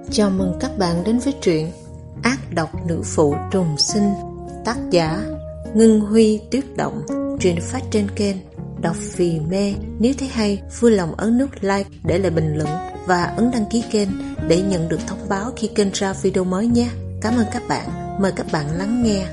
Chào mừng các bạn đến với truyện Ác độc nữ phụ trùng sinh, tác giả Ngân Huy Tuyết Động. Truyện phát trên kênh Đọc Vì Mê. Nếu thấy hay, vui lòng ấn nút like, để lại bình luận và ấn đăng ký kênh để nhận được thông báo khi kênh ra video mới nhé. Cảm ơn các bạn. Mời các bạn lắng nghe.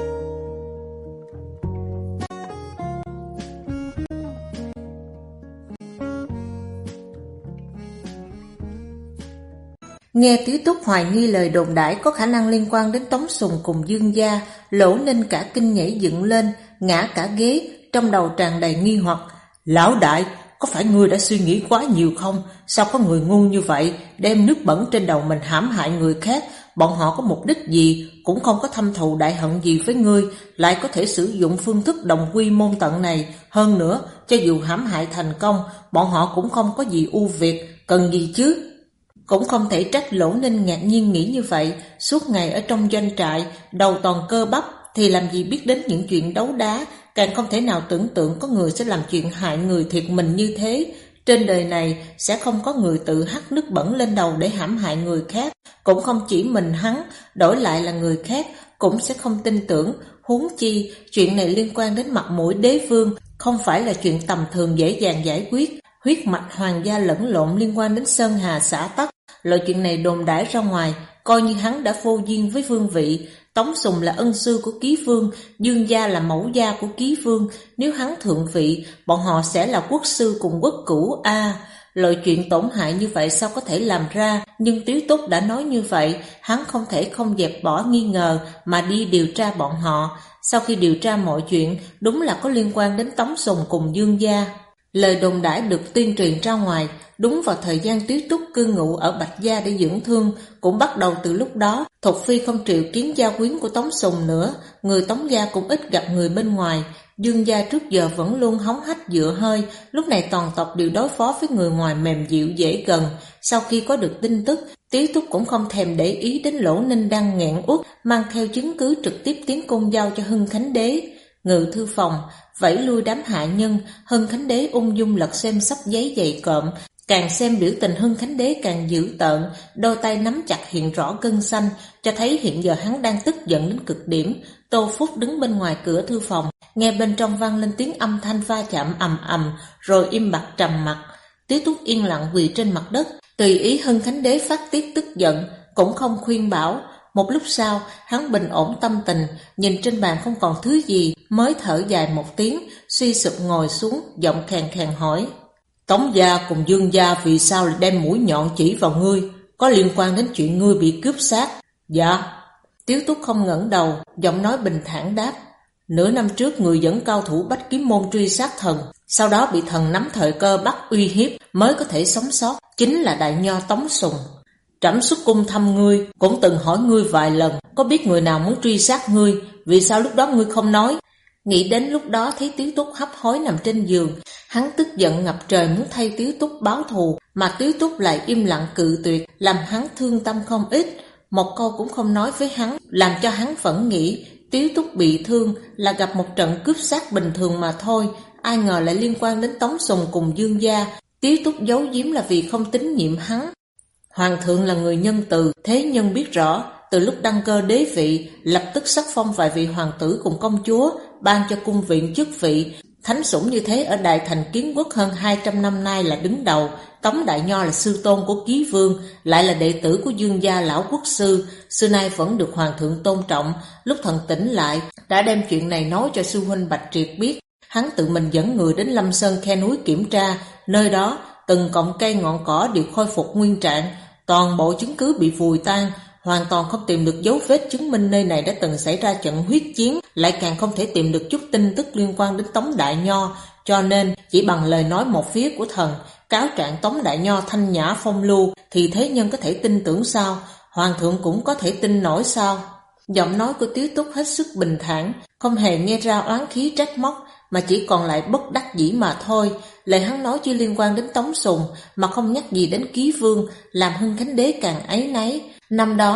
Nghe Tiếu Túc hoài nghi lời đồn đãi có khả năng liên quan đến Tống Sùng cùng Dương gia, Lỗ Ninh cả kinh nhảy dựng lên, ngã cả ghế, trong đầu tràn đầy nghi hoặc. Lão đại, có phải ngươi đã suy nghĩ quá nhiều không? Sao có người ngu như vậy, đem nước bẩn trên đầu mình hãm hại người khác? Bọn họ có mục đích gì, cũng không có thâm thù đại hận gì với ngươi, lại có thể sử dụng phương thức đồng quy môn tận này. Hơn nữa, cho dù hãm hại thành công, bọn họ cũng không có gì ưu việt, cần gì chứ? Cũng không thể trách Lỗ Ninh ngạc nhiên nghĩ như vậy. Suốt ngày ở trong doanh trại, đầu toàn cơ bắp, thì làm gì biết đến những chuyện đấu đá, càng không thể nào tưởng tượng có người sẽ làm chuyện hại người thiệt mình như thế. Trên đời này sẽ không có người tự hắt nước bẩn lên đầu để hãm hại người khác. Cũng không chỉ mình hắn, đổi lại là người khác cũng sẽ không tin tưởng. Huống chi, chuyện này liên quan đến mặt mũi đế vương, không phải là chuyện tầm thường dễ dàng giải quyết. Huyết mạch hoàng gia lẫn lộn liên quan đến Sơn Hà xã Tắc. Loại chuyện này đồn đãi ra ngoài, coi như hắn đã vô duyên với vương vị. Tống Sùng là ân sư của Ký Vương, Dương gia là mẫu gia của Ký Vương. Nếu hắn thượng vị, bọn họ sẽ là quốc sư cùng quốc cửu a. Loại chuyện tổn hại như vậy sao có thể làm ra? Nhưng Tiếu Túc đã nói như vậy, hắn không thể không dẹp bỏ nghi ngờ mà đi điều tra bọn họ. Sau khi điều tra mọi chuyện, đúng là có liên quan đến Tống Sùng cùng Dương gia. Lời đồn đãi được tuyên truyền ra ngoài, đúng vào thời gian Tiếu Túc cư ngụ ở Bạch Gia để dưỡng thương. Cũng bắt đầu từ lúc đó, Thục Phi không triệu kiến gia quyến của Tống Sùng nữa. Người Tống gia cũng ít gặp người bên ngoài. Dương gia trước giờ vẫn luôn hống hách dựa hơi, lúc này toàn tộc đều đối phó với người ngoài mềm dịu dễ gần. Sau khi có được tin tức, Tiếu Túc cũng không thèm để ý đến Lỗ Ninh đang nghẹn uất, mang theo chứng cứ trực tiếp tiến cung giao cho Hưng Khánh Đế. Ngự thư phòng vẫy lui đám hạ nhân, Hưng Khánh Đế ung dung lật xem sắp giấy dày cộm. Càng xem biểu tình Hưng Khánh Đế càng dữ tợn, đôi tay nắm chặt hiện rõ gân xanh, cho thấy hiện giờ hắn đang tức giận đến cực điểm. Tô Phúc đứng bên ngoài cửa thư phòng, nghe bên trong vang lên tiếng âm thanh va chạm ầm ầm, rồi im bặt trầm mặc. Tiếu Túc yên lặng quỳ trên mặt đất, tùy ý Hưng Khánh Đế phát tiết tức giận, cũng không khuyên bảo. Một lúc sau, hắn bình ổn tâm tình, nhìn trên bàn không còn thứ gì, mới thở dài một tiếng, suy sụp ngồi xuống, giọng khàn khàn hỏi. Tống gia cùng Dương gia vì sao lại đem mũi nhọn chỉ vào ngươi? Có liên quan đến chuyện ngươi bị cướp xác? Dạ. Tiếu Túc không ngẩng đầu, giọng nói bình thản đáp. Nửa năm trước người dẫn cao thủ Bách Kiếm Môn truy sát thần, sau đó bị thần nắm thời cơ bắt uy hiếp mới có thể sống sót, chính là đại nho Tống Sùng. Trẫm xuất cung thăm ngươi, cũng từng hỏi ngươi vài lần, có biết người nào muốn truy sát ngươi, vì sao lúc đó ngươi không nói? Nghĩ đến lúc đó thấy Tiếu Túc hấp hối nằm trên giường, hắn tức giận ngập trời muốn thay Tiếu Túc báo thù, mà Tiếu Túc lại im lặng cự tuyệt, làm hắn thương tâm không ít. Một câu cũng không nói với hắn, làm cho hắn vẫn nghĩ Tiếu Túc bị thương là gặp một trận cướp xác bình thường mà thôi, ai ngờ lại liên quan đến Tống Sùng cùng Dương gia. Tiếu Túc giấu giếm là vì không tín nhiệm hắn. Hoàng thượng là người nhân từ, thế nhân biết rõ, từ lúc đăng cơ đế vị, lập tức sắc phong vài vị hoàng tử cùng công chúa, ban cho cung viện chức vị. Thánh sủng như thế ở Đại Thành Kiến Quốc hơn 200 năm nay là đứng đầu. Tống Đại Nho là sư tôn của Ký Vương, lại là đệ tử của Dương gia lão quốc sư, xưa nay vẫn được hoàng thượng tôn trọng. Lúc thần tỉnh lại, đã đem chuyện này nói cho sư huynh Bạch Triệt biết. Hắn tự mình dẫn người đến Lâm Sơn khe núi kiểm tra, nơi đó từng cọng cây ngọn cỏ đều khôi phục nguyên trạng, toàn bộ chứng cứ bị vùi tan, hoàn toàn không tìm được dấu vết chứng minh nơi này đã từng xảy ra trận huyết chiến, lại càng không thể tìm được chút tin tức liên quan đến Tống Đại Nho, cho nên chỉ bằng lời nói một phía của thần, cáo trạng Tống Đại Nho thanh nhã phong lưu, thì thế nhân có thể tin tưởng sao? Hoàng thượng cũng có thể tin nổi sao? Giọng nói của Tiếu Túc hết sức bình thản, không hề nghe ra oán khí trách móc, mà chỉ còn lại bất đắc dĩ mà thôi. Lời hắn nói chưa liên quan đến Tống Sùng, mà không nhắc gì đến Ký Vương, làm Hưng Khánh Đế càng áy náy. Năm đó,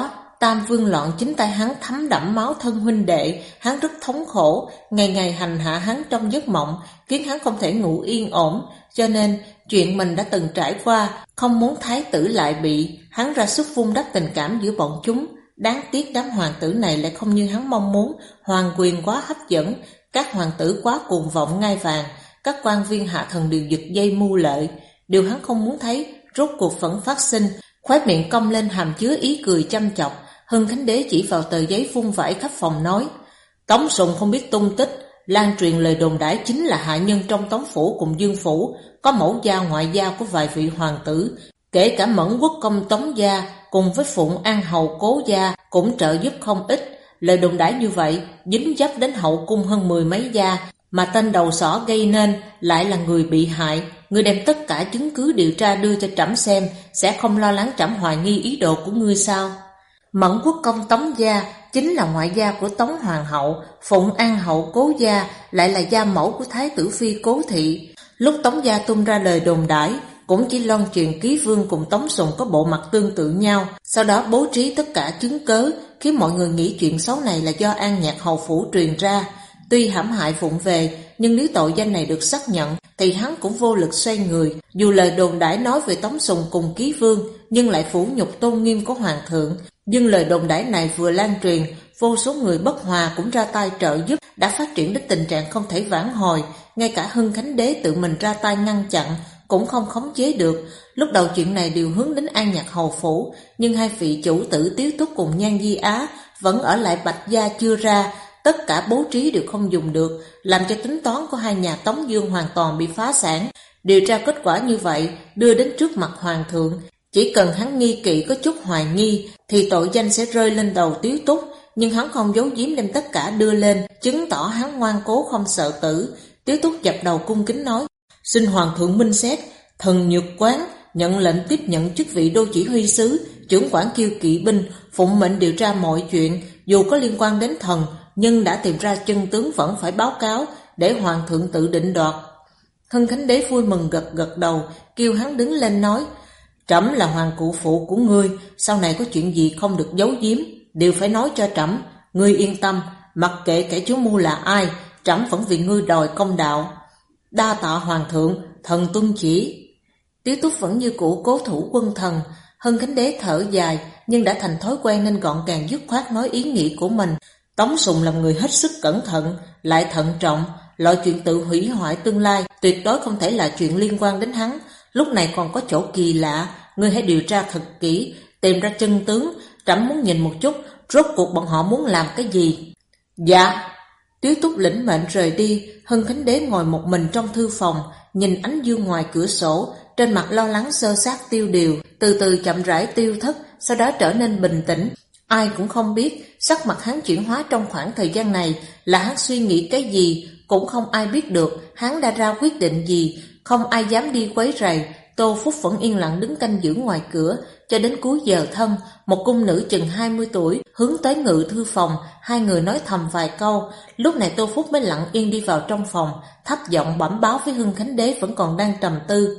Tam Vương loạn chính tay hắn thấm đẫm máu thân huynh đệ, hắn rất thống khổ, ngày ngày hành hạ hắn trong giấc mộng, khiến hắn không thể ngủ yên ổn, cho nên chuyện mình đã từng trải qua, không muốn thái tử lại bị, hắn ra sức vun đắp tình cảm giữa bọn chúng. Đáng tiếc đám hoàng tử này lại không như hắn mong muốn, hoàng quyền quá hấp dẫn, các hoàng tử quá cuồng vọng ngai vàng, các quan viên hạ thần đều giật dây mưu lợi. Điều hắn không muốn thấy, rốt cuộc vẫn phát sinh, khóe miệng cong lên hàm chứa ý cười chăm chọc. Hưng Khánh Đế chỉ vào tờ giấy vung vãi khắp phòng nói: Tống Sùng không biết tung tích, lan truyền lời đồn đãi chính là hạ nhân trong Tống phủ cùng Dương phủ, có mẫu gia ngoại gia của vài vị hoàng tử, kể cả Mẫn Quốc công Tống gia cùng với Phụng An hầu Cố gia cũng trợ giúp không ít. Lời đồn đãi như vậy dính dấp đến hậu cung hơn 10 mấy gia, mà tên đầu sỏ gây nên lại là người bị hại. Ngươi đem tất cả chứng cứ điều tra đưa cho trẫm xem, sẽ không lo lắng trẫm hoài nghi ý đồ của ngươi sao? Mẫn Quốc công Tống gia chính là ngoại gia của Tống hoàng hậu, Phụng An hậu Cố gia lại là gia mẫu của thái tử phi Cố thị. Lúc Tống gia tung ra lời đồn đãi, cũng chỉ loan truyền Ký Vương cùng Tống Sùng có bộ mặt tương tự nhau, sau đó bố trí tất cả chứng cớ, khiến mọi người nghĩ chuyện xấu này là do An Nhạc hầu phủ truyền ra. Tuy hãm hại vụng về, nhưng nếu tội danh này được xác nhận, thì hắn cũng vô lực xoay người. Dù lời đồn đãi nói về Tống Sùng cùng Ký Vương, nhưng lại phủ nhục tôn nghiêm của hoàng thượng. Nhưng lời đồn đãi này vừa lan truyền, vô số người bất hòa cũng ra tay trợ giúp, đã phát triển đến tình trạng không thể vãn hồi. Ngay cả Hưng Khánh Đế tự mình ra tay ngăn chặn, cũng không khống chế được. Lúc đầu chuyện này đều hướng đến An Nhạc hầu phủ, nhưng hai vị chủ tử Tiếu Túc cùng Nhan Di Á vẫn ở lại Bạch gia chưa ra. Tất cả bố trí đều không dùng được, làm cho tính toán của hai nhà Tống Dương hoàn toàn bị phá sản. Điều tra kết quả như vậy đưa đến trước mặt hoàng thượng, chỉ cần hắn nghi kỵ có chút hoài nghi thì tội danh sẽ rơi lên đầu Tiếu Túc, nhưng hắn không giấu giếm đem tất cả đưa lên, chứng tỏ hắn ngoan cố không sợ tử. Tiếu Túc dập đầu cung kính nói: Xin hoàng thượng minh xét, thần Nhược Quán nhận lệnh tiếp nhận chức vị đô chỉ huy sứ, trưởng quản Kiêu kỵ binh, phụng mệnh điều tra mọi chuyện, dù có liên quan đến thần, nhưng đã tìm ra chân tướng vẫn phải báo cáo để hoàng thượng tự định đoạt. Hưng Khánh Đế vui mừng gật gật đầu, kêu hắn đứng lên nói: Trẫm là hoàng cụ phụ của ngươi, sau này có chuyện gì không được giấu giếm, đều phải nói cho trẫm. Ngươi yên tâm, mặc kệ kẻ chủ mưu là ai, trẫm vẫn vì ngươi đòi công đạo. Đa tạ hoàng thượng, thần tuân chỉ. Tiếu Túc vẫn như cũ cố thủ quân thần. Hưng Khánh Đế thở dài, nhưng đã thành thói quen nên gọn gàng dứt khoát nói ý nghĩ của mình. Tống Sùng là người hết sức cẩn thận, lại thận trọng, loại chuyện tự hủy hoại tương lai tuyệt đối không thể là chuyện liên quan đến hắn. Lúc này còn có chỗ kỳ lạ, ngươi hãy điều tra thật kỹ, tìm ra chân tướng, trẫm muốn nhìn một chút, rốt cuộc bọn họ muốn làm cái gì. Dạ. Tiếu Túc lĩnh mệnh rời đi. Hưng Khánh Đế ngồi một mình trong thư phòng, nhìn ánh dương ngoài cửa sổ, trên mặt lo lắng xơ xác tiêu điều, từ từ chậm rãi tiêu thất, sau đó trở nên bình tĩnh. Ai cũng không biết sắc mặt hắn chuyển hóa trong khoảng thời gian này là hắn suy nghĩ cái gì, cũng không ai biết được hắn đã ra quyết định gì, không ai dám đi quấy rầy. Tô Phúc vẫn yên lặng đứng canh giữ ngoài cửa cho đến cuối giờ thân. Một cung nữ chừng 20 tuổi hướng tới ngự thư phòng, hai người nói thầm vài câu. Lúc này Tô Phúc mới lặng yên đi vào trong phòng, thấp giọng bẩm báo với Hưng Khánh Đế vẫn còn đang trầm tư: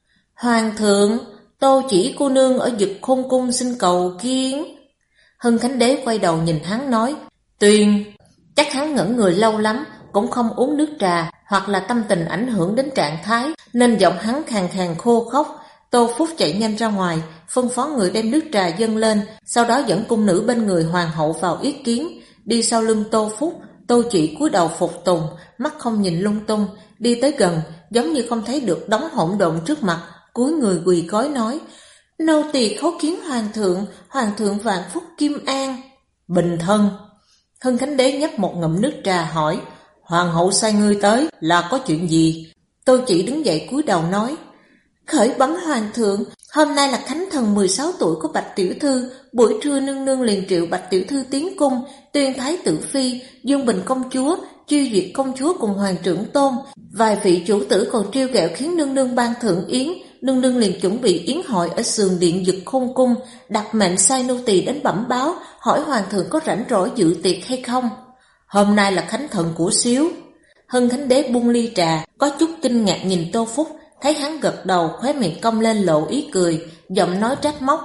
Hoàng thượng, Tô chỉ cô nương ở Dực Khôn cung xin cầu kiến. Hưng Khánh Đế quay đầu nhìn hắn nói: Tuyên. Chắc hắn ngẩn người lâu lắm, cũng không uống nước trà, hoặc là tâm tình ảnh hưởng đến trạng thái, nên giọng hắn khàn khàn khô khốc. Tô Phúc chạy nhanh ra ngoài, phân phó người đem nước trà dâng lên, sau đó dẫn cung nữ bên người hoàng hậu vào yết kiến. Đi sau lưng Tô Phúc, Tô Chỉ cúi đầu phục tùng, mắt không nhìn lung tung, đi tới gần, giống như không thấy được đống hỗn độn trước mặt, cúi người quỳ gối nói: Nô tỳ khấu kiến hoàng thượng vạn phúc kim an. Bình thân. Hưng Khánh Đế nhấp một ngụm nước trà hỏi: Hoàng hậu sai ngươi tới là có chuyện gì? Tô Chỉ đứng dậy cúi đầu nói: Khởi bẩm hoàng thượng, hôm nay là khánh thần 16 tuổi của Bạch tiểu thư, buổi trưa nương nương liền triệu Bạch tiểu thư tiến cung, tuyên thái tử phi, Dương Bình công chúa, Chiêu Duyệt công chúa cùng hoàng trưởng tôn, vài vị chủ tử còn trêu ghẹo khiến nương nương ban thượng yến. Nương nương liền chuẩn bị yến hội ở sườn điện Dực Khôn cung, đặt mệnh sai nô tỳ đến bẩm báo, hỏi hoàng thượng có rảnh rỗi dự tiệc hay không. Hôm nay là khánh thần của xíu. Hưng Khánh Đế buông ly trà, có chút kinh ngạc nhìn Tô Phúc, thấy hắn gật đầu, khóe miệng cong lên lộ ý cười, giọng nói trách móc: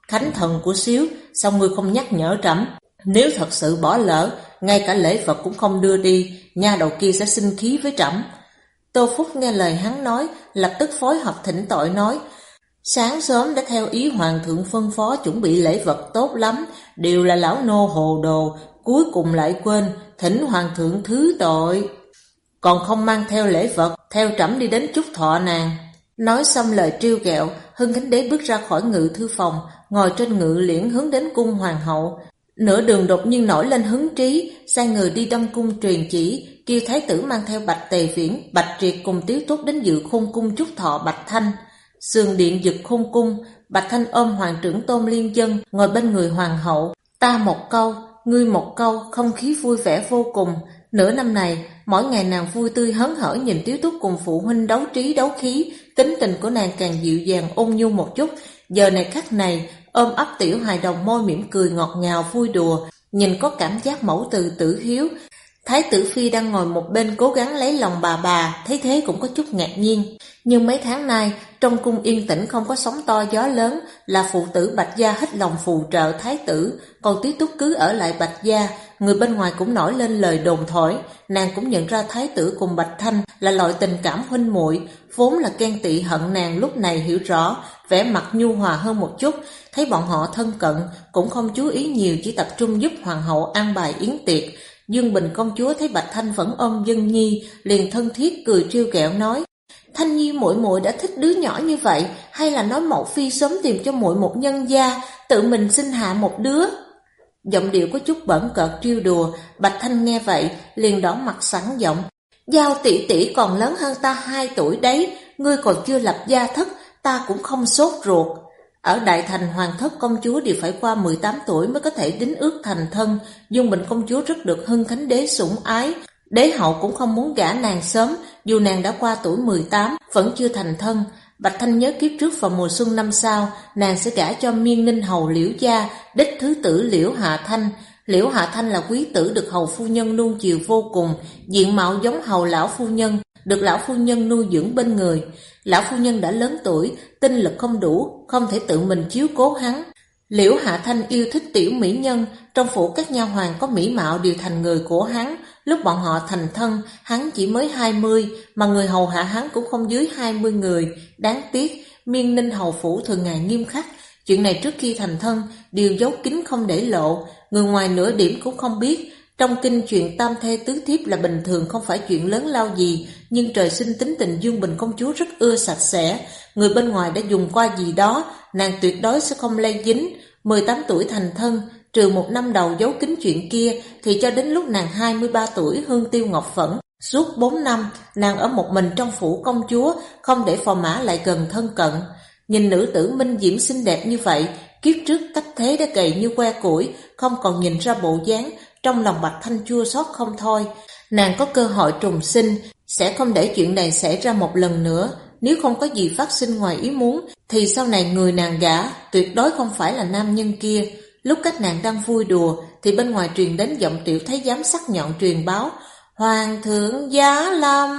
Khánh thần của xíu, sao ngươi không nhắc nhở trẫm? Nếu thật sự bỏ lỡ, ngay cả lễ vật cũng không đưa đi, nha đầu kia sẽ sinh khí với trẫm. Tô Phúc nghe lời hắn nói, lập tức phối hợp thỉnh tội nói: sáng sớm đã theo ý hoàng thượng phân phó chuẩn bị lễ vật tốt lắm, đều là lão nô hồ đồ, cuối cùng lại quên, thỉnh hoàng thượng thứ tội. Còn không mang theo lễ vật, theo trẫm đi đến chúc thọ nàng. Nói xong lời trêu ghẹo, Hưng Khánh Đế bước ra khỏi ngự thư phòng, ngồi trên ngự liễn hướng đến cung hoàng hậu. Nửa đường đột nhiên nổi lên hứng trí, sai người đi Đông cung truyền chỉ, kêu thái tử mang theo Bạch Tề Viễn, Bạch Triệt cùng Tiếu Túc đến dự khôn cung chúc thọ Bạch Thanh. Sườn điện dực khôn cung, Bạch Thanh ôm hoàng trưởng Tôn Liên Dân ngồi bên người hoàng hậu, ta một câu, ngươi một câu, không khí vui vẻ vô cùng. Nửa năm này, mỗi ngày nàng vui tươi hớn hở nhìn Tiếu Túc cùng phụ huynh đấu trí đấu khí, tính tình của nàng càng dịu dàng ôn nhu một chút. Giờ này khắc này, ôm ấp tiểu hài đồng môi mỉm cười ngọt ngào vui đùa, nhìn có cảm giác mẫu từ tử hiếu. Thái tử phi đang ngồi một bên cố gắng lấy lòng bà, thấy thế cũng có chút ngạc nhiên. Nhưng mấy tháng nay, trong cung yên tĩnh không có sóng to gió lớn, là phụ tử Bạch gia hết lòng phù trợ thái tử, còn Tiếu Túc cứ ở lại Bạch gia. Người bên ngoài cũng nổi lên lời đồn thổi, nàng cũng nhận ra thái tử cùng Bạch Thanh là loại tình cảm huynh muội, vốn là ghen tị hận nàng lúc này hiểu rõ, vẻ mặt nhu hòa hơn một chút, thấy bọn họ thân cận, cũng không chú ý nhiều, chỉ tập trung giúp hoàng hậu an bài yến tiệc. Dương Bình công chúa thấy Bạch Thanh vẫn ôm Dân Nhi, liền thân thiết cười trêu ghẹo nói: Thanh Nhi muội muội đã thích đứa nhỏ như vậy, hay là nói Mậu phi sớm tìm cho muội một nhân gia, tự mình sinh hạ một đứa. Giọng điệu có chút bẩn cợt trêu đùa. Bạch Thanh nghe vậy liền đỏ mặt sẵn giọng: Giao tỷ tỷ còn lớn hơn ta 2 tuổi đấy, ngươi còn chưa lập gia thất, ta cũng không sốt ruột. Ở Đại Thành hoàng thất công chúa đều phải qua 18 tuổi mới có thể đính ước thành thân. Dương Bình công chúa rất được Hưng Khánh Đế sủng ái, đế hậu cũng không muốn gả nàng sớm, dù nàng đã qua tuổi 18 vẫn chưa thành thân. Bạch Thanh nhớ kiếp trước vào mùa xuân năm sau, nàng sẽ gả cho Miên Ninh hầu Liễu gia, đích thứ tử Liễu Hạ Thanh. Liễu Hạ Thanh là quý tử được hầu phu nhân nuông chiều vô cùng, diện mạo giống hầu lão phu nhân, được lão phu nhân nuôi dưỡng bên người. Lão phu nhân đã lớn tuổi, tinh lực không đủ, không thể tự mình chiếu cố hắn. Liễu Hạ Thanh yêu thích tiểu mỹ nhân, trong phủ các nha hoàn có mỹ mạo đều thành người của hắn. Lúc bọn họ thành thân, hắn chỉ mới 20, mà người hầu hạ hắn cũng không dưới 20 người. Đáng tiếc, Miên Ninh hầu phủ thường ngày nghiêm khắc, chuyện này trước khi thành thân đều giấu kín không để lộ, người ngoài nửa điểm cũng không biết. Trong kinh chuyện tam thê tứ thiếp là bình thường, không phải chuyện lớn lao gì, nhưng trời sinh tính tình Dương Bình công chúa rất ưa sạch sẽ, người bên ngoài đã dùng qua gì đó, nàng tuyệt đối sẽ không lây dính. 18 tuổi thành thân, trừ một năm đầu giấu kín chuyện kia, thì cho đến lúc nàng 23 tuổi hương tiêu ngọc phẫn, suốt 4 năm, nàng ở một mình trong phủ công chúa, không để phò mã lại gần thân cận. Nhìn nữ tử minh diễm xinh đẹp như vậy, kiếp trước cách thế đã gầy như que củi, không còn nhìn ra bộ dáng. Trong lòng Bạch Thanh chua xót không thôi, nàng có cơ hội trùng sinh, sẽ không để chuyện này xảy ra một lần nữa. Nếu không có gì phát sinh ngoài ý muốn, thì sau này người nàng gả tuyệt đối không phải là nam nhân kia. Lúc các nàng đang vui đùa, thì bên ngoài truyền đến giọng Tiểu Thái giám sắc nhọn truyền báo: Hoàng thượng giá lâm.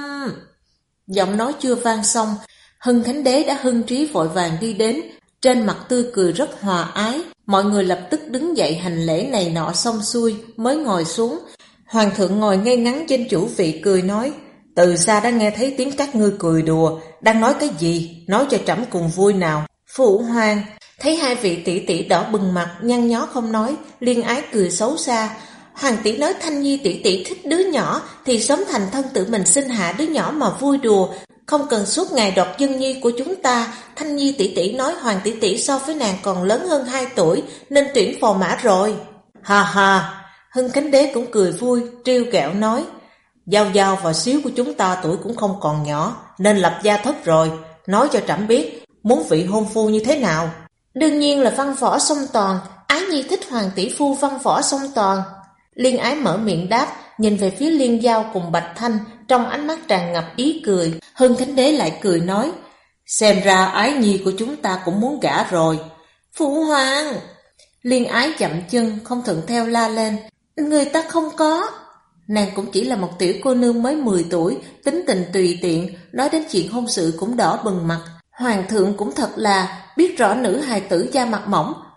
Giọng nói chưa vang xong, Hưng Khánh Đế đã hưng trí vội vàng đi đến, trên mặt tươi cười rất hòa ái. Mọi người lập tức đứng dậy hành lễ này nọ xong xuôi mới ngồi xuống. Hoàng thượng ngồi ngay ngắn trên chủ vị cười nói: Từ xa đã nghe thấy tiếng các ngươi cười đùa, đang nói cái gì, nói cho trẫm cùng vui nào. Phụ hoàng. Thấy hai vị tỷ tỷ đỏ bừng mặt, nhăn nhó không nói, Liên Ái cười xấu xa: Hoàng tỷ nói Thanh Nhi tỷ tỷ thích đứa nhỏ, thì sớm thành thân tự mình sinh hạ đứa nhỏ mà vui đùa, không cần suốt ngày đoạt Dân Nhi của chúng ta. Thanh Nhi tỷ tỷ nói Hoàng tỷ tỷ so với nàng còn lớn hơn 2 tuổi, nên tuyển phò mã rồi. Ha ha. Hưng Khánh Đế cũng cười vui, trêu ghẹo nói: Giao Giao và xíu của chúng ta tuổi cũng không còn nhỏ, nên lập gia thất rồi. Nói cho trẫm biết, muốn vị hôn phu như thế nào? Đương nhiên là văn võ song toàn, Ái Nhi thích Hoàng tỷ phu văn võ song toàn. Liên Ái mở miệng đáp, nhìn về phía Liên Giao cùng Bạch Thanh, trong ánh mắt tràn ngập ý cười. Hưng Khánh Đế lại cười nói: Xem ra Ái Nhi của chúng ta cũng muốn gả rồi. Phụ hoàng. Liên Ái chậm chân không thuận theo la lên: Người ta không có. Nàng cũng chỉ là một tiểu cô nương mới 10 tuổi, tính tình tùy tiện, nói đến chuyện hôn sự cũng đỏ bừng mặt. Hoàng thượng cũng thật là biết rõ nữ hài tử da mặt mỏng,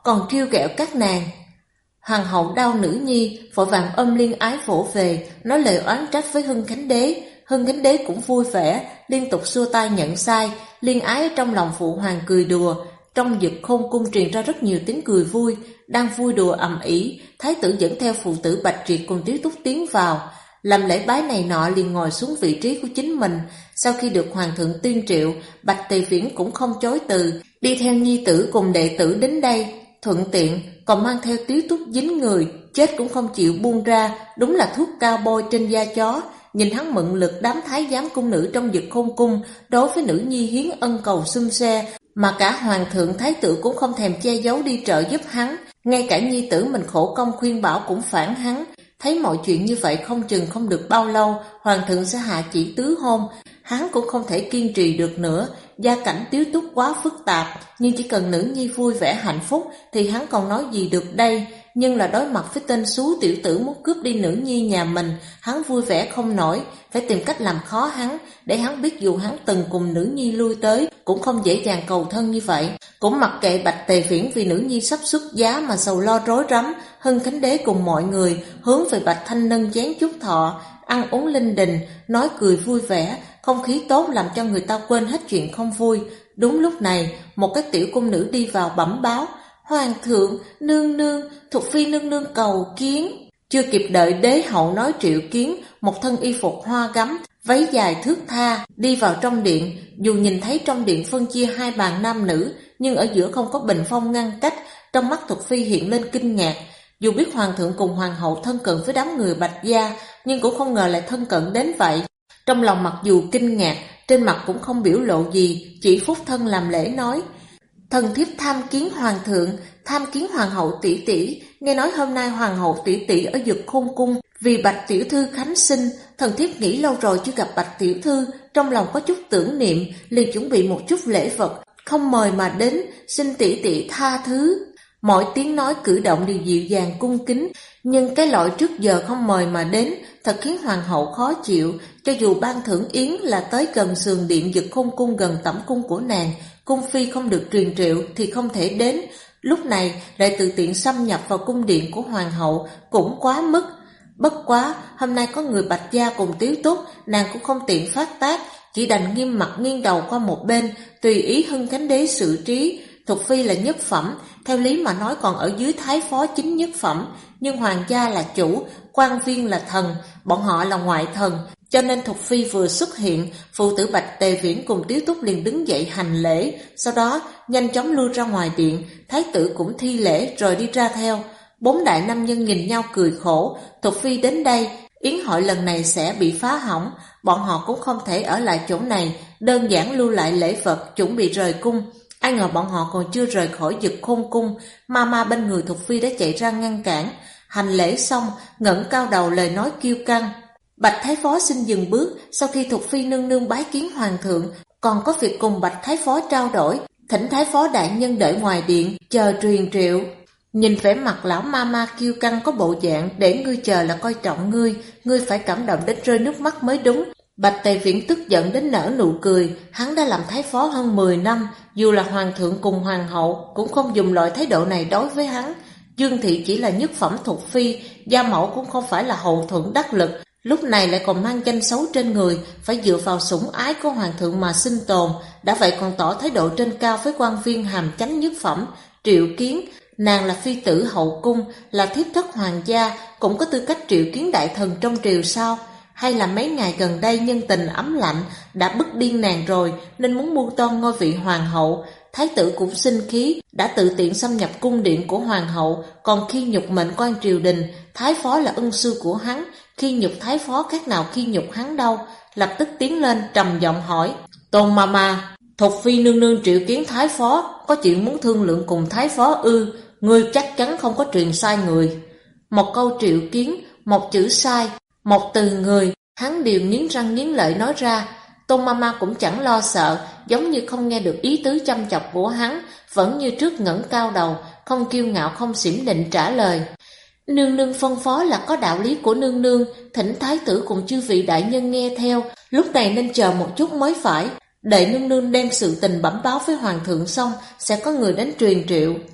còn trêu ghẹo các nàng. Hoàng hậu đau nữ nhi, vội vàng ôm Liên Ái vỗ về, nói lời oán trách với Hưng Khánh Đế. Hưng Khánh Đế cũng vui vẻ, liên tục xua tay nhận sai. Liên Ái ở trong lòng phụ hoàng cười đùa. Trong Dực Khôn cung truyền ra rất nhiều tiếng cười vui. Đang vui đùa ầm ĩ, thái tử dẫn theo phụ tử Bạch Triệt cùng Tiếu Túc tiến vào. Làm lễ bái này nọ liền ngồi xuống vị trí của chính mình. Sau khi được hoàng thượng tuyên triệu, Bạch Tề Viễn cũng không chối từ, đi theo nhi tử cùng đệ tử đến đây. Thuận tiện còn mang theo Tiếu Túc dính người, chết cũng không chịu buông ra, đúng là thuốc cao bôi trên da chó. Nhìn hắn mượn lực đám thái giám cung nữ trong Dực Khôn cung, đối với nữ nhi hiến ân cầu xum xe, mà cả hoàng thượng thái tử cũng không thèm che giấu đi trợ giúp hắn. Ngay cả nhi tử mình khổ công khuyên bảo cũng phản hắn. Thấy mọi chuyện như vậy không chừng không được bao lâu hoàng thượng sẽ hạ chỉ tứ hôn. Hắn cũng không thể kiên trì được nữa. Gia cảnh Tiếu Túc quá phức tạp, nhưng chỉ cần nữ nhi vui vẻ hạnh phúc thì hắn còn nói gì được đây. Nhưng là đối mặt với tên xú tiểu tử muốn cướp đi nữ nhi nhà mình, hắn vui vẻ không nổi, phải tìm cách làm khó hắn, để hắn biết dù hắn từng cùng nữ nhi lui tới cũng không dễ dàng cầu thân như vậy. Cũng mặc kệ Bạch Tề Viễn vì nữ nhi sắp xuất giá mà sầu lo rối rắm. Hưng Khánh Đế cùng mọi người hướng về Bạch Thanh nâng chén chúc thọ, ăn uống linh đình, nói cười vui vẻ, không khí tốt làm cho người ta quên hết chuyện không vui. Đúng lúc này, một cái tiểu cung nữ đi vào bẩm báo: Hoàng thượng, nương nương, Thục phi nương nương cầu kiến. Chưa kịp đợi đế hậu nói triệu kiến, một thân y phục hoa gấm, váy dài thướt tha đi vào trong điện. Dù nhìn thấy trong điện phân chia hai bàn nam nữ, nhưng ở giữa không có bình phong ngăn cách. Trong mắt Thục phi hiện lên kinh ngạc. Dù biết hoàng thượng cùng hoàng hậu thân cận với đám người Bạch gia, nhưng cũng không ngờ lại thân cận đến vậy. Trong lòng mặc dù kinh ngạc, trên mặt cũng không biểu lộ gì, chỉ phúc thân làm lễ nói: Thần thiếp tham kiến hoàng thượng, tham kiến hoàng hậu tỷ tỷ. Nghe nói hôm nay hoàng hậu tỷ tỷ ở Dực Khôn cung vì Bạch tiểu thư khánh sinh, thần thiếp nghĩ lâu rồi chưa gặp Bạch tiểu thư, trong lòng có chút tưởng niệm, liền chuẩn bị một chút lễ vật, không mời mà đến, xin tỷ tỷ tha thứ. Mọi tiếng nói cử động đều dịu dàng cung kính, nhưng cái loại trước giờ không mời mà đến thật khiến hoàng hậu khó chịu. Cho dù ban thưởng yến là tới gần sườn điện Dực Khôn cung gần tẩm cung của nàng, cung phi không được truyền triệu thì không thể đến. Lúc này lại tự tiện xâm nhập vào cung điện của hoàng hậu cũng quá mức. Bất quá hôm nay có người Bạch gia cùng Tiếu Túc, nàng cũng không tiện phát tác, chỉ đành nghiêm mặt nghiêng đầu qua một bên, tùy ý Hưng Khánh Đế xử trí. Thục phi là nhất phẩm, theo lý mà nói còn ở dưới thái phó chính nhất phẩm, nhưng hoàng gia là chủ, quan viên là thần, bọn họ là ngoại thần, cho nên Thục phi vừa xuất hiện, phụ tử Bạch Tề Viễn cùng Tiếu Túc liền đứng dậy hành lễ, sau đó nhanh chóng lui ra ngoài điện. Thái tử cũng thi lễ rồi đi ra theo. Bốn đại nam nhân nhìn nhau cười khổ. Thục phi đến đây, yến hội lần này sẽ bị phá hỏng, bọn họ cũng không thể ở lại chỗ này, đơn giản lưu lại lễ vật chuẩn bị rời cung. Ai ngờ bọn họ còn chưa rời khỏi Dực Khôn cung, ma bên người Thục phi đã chạy ra ngăn cản. Hành lễ xong, ngẩng cao đầu lời nói kiêu căng: Bạch thái phó xin dừng bước, sau khi Thục phi nương nương bái kiến hoàng thượng, còn có việc cùng Bạch thái phó trao đổi, thỉnh thái phó đại nhân đợi ngoài điện, chờ truyền triệu. Nhìn vẻ mặt lão ma kiêu căng có bộ dạng để ngươi chờ là coi trọng ngươi phải cảm động đến rơi nước mắt mới đúng. Bạch Tề Viễn tức giận đến nở nụ cười, hắn đã làm thái phó hơn 10 năm, dù là hoàng thượng cùng hoàng hậu cũng không dùng loại thái độ này đối với hắn. Dương thị chỉ là nhất phẩm thuộc phi, gia mẫu cũng không phải là hậu thuẫn đắc lực, lúc này lại còn mang danh xấu trên người, phải dựa vào sủng ái của hoàng thượng mà sinh tồn, đã vậy còn tỏ thái độ trên cao với quan viên hàm chánh nhất phẩm. Triệu Kiến, nàng là phi tử hậu cung, là thiếp thất hoàng gia, cũng có tư cách triệu kiến đại thần trong triều sao? Hay là mấy ngày gần đây nhân tình ấm lạnh đã bức điên nàng rồi nên muốn mưu toan ngôi vị hoàng hậu? Thái tử cũng sinh khí, đã tự tiện xâm nhập cung điện của hoàng hậu, còn khi nhục mệnh quan triều đình, thái phó là ân sư của hắn, khi nhục thái phó khác nào khi nhục hắn đâu. Lập tức tiến lên trầm giọng hỏi: Tôn Mama, Thục phi nương nương triệu kiến thái phó, có chuyện muốn thương lượng cùng thái phó ư? Ngươi chắc chắn không có truyền sai người. Một câu triệu kiến, một chữ sai, một từ người, hắn đều nghiến răng nghiến lợi nói ra. Tôn Mama cũng chẳng lo sợ, giống như không nghe được ý tứ chăm chọc của hắn, vẫn như trước ngẩng cao đầu, không kiêu ngạo không xỉm định trả lời: Nương nương phân phó là có đạo lý của nương nương, thỉnh thái tử cùng chư vị đại nhân nghe theo, lúc này nên chờ một chút mới phải. Đợi nương nương đem sự tình bẩm báo với hoàng thượng xong, sẽ có người đến truyền triệu.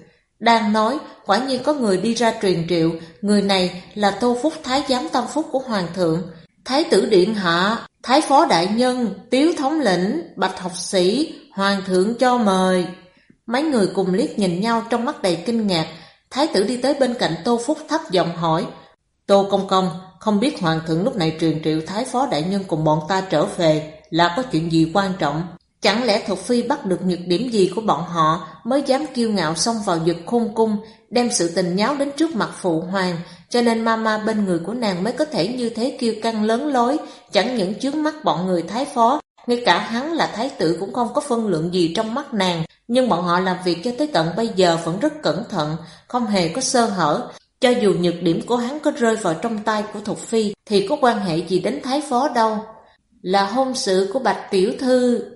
Đang nói, quả nhiên có người đi ra truyền triệu, người này là Tô Phúc, thái giám tâm phúc của hoàng thượng. Thái tử điện hạ, thái phó đại nhân, tiếu thống lĩnh, bạch học sĩ, hoàng thượng cho mời. Mấy người cùng liếc nhìn nhau trong mắt đầy kinh ngạc. Thái tử đi tới bên cạnh Tô Phúc thấp giọng hỏi: Tô công công, không biết hoàng thượng lúc này truyền triệu thái phó đại nhân cùng bọn ta trở về là có chuyện gì quan trọng? Chẳng lẽ Thục Phi bắt được nhược điểm gì của bọn họ mới dám kiêu ngạo xông vào Dực Khôn cung, đem sự tình nháo đến trước mặt phụ hoàng, cho nên mama bên người của nàng mới có thể như thế kiêu căng lớn lối, chẳng những chướng mắt bọn người thái phó, ngay cả hắn là thái tử cũng không có phân lượng gì trong mắt nàng. Nhưng bọn họ làm việc cho tới tận bây giờ vẫn rất cẩn thận, không hề có sơ hở. Cho dù nhược điểm của hắn có rơi vào trong tay của Thục Phi thì có quan hệ gì đến thái phó đâu. Là hôn sự của Bạch tiểu thư.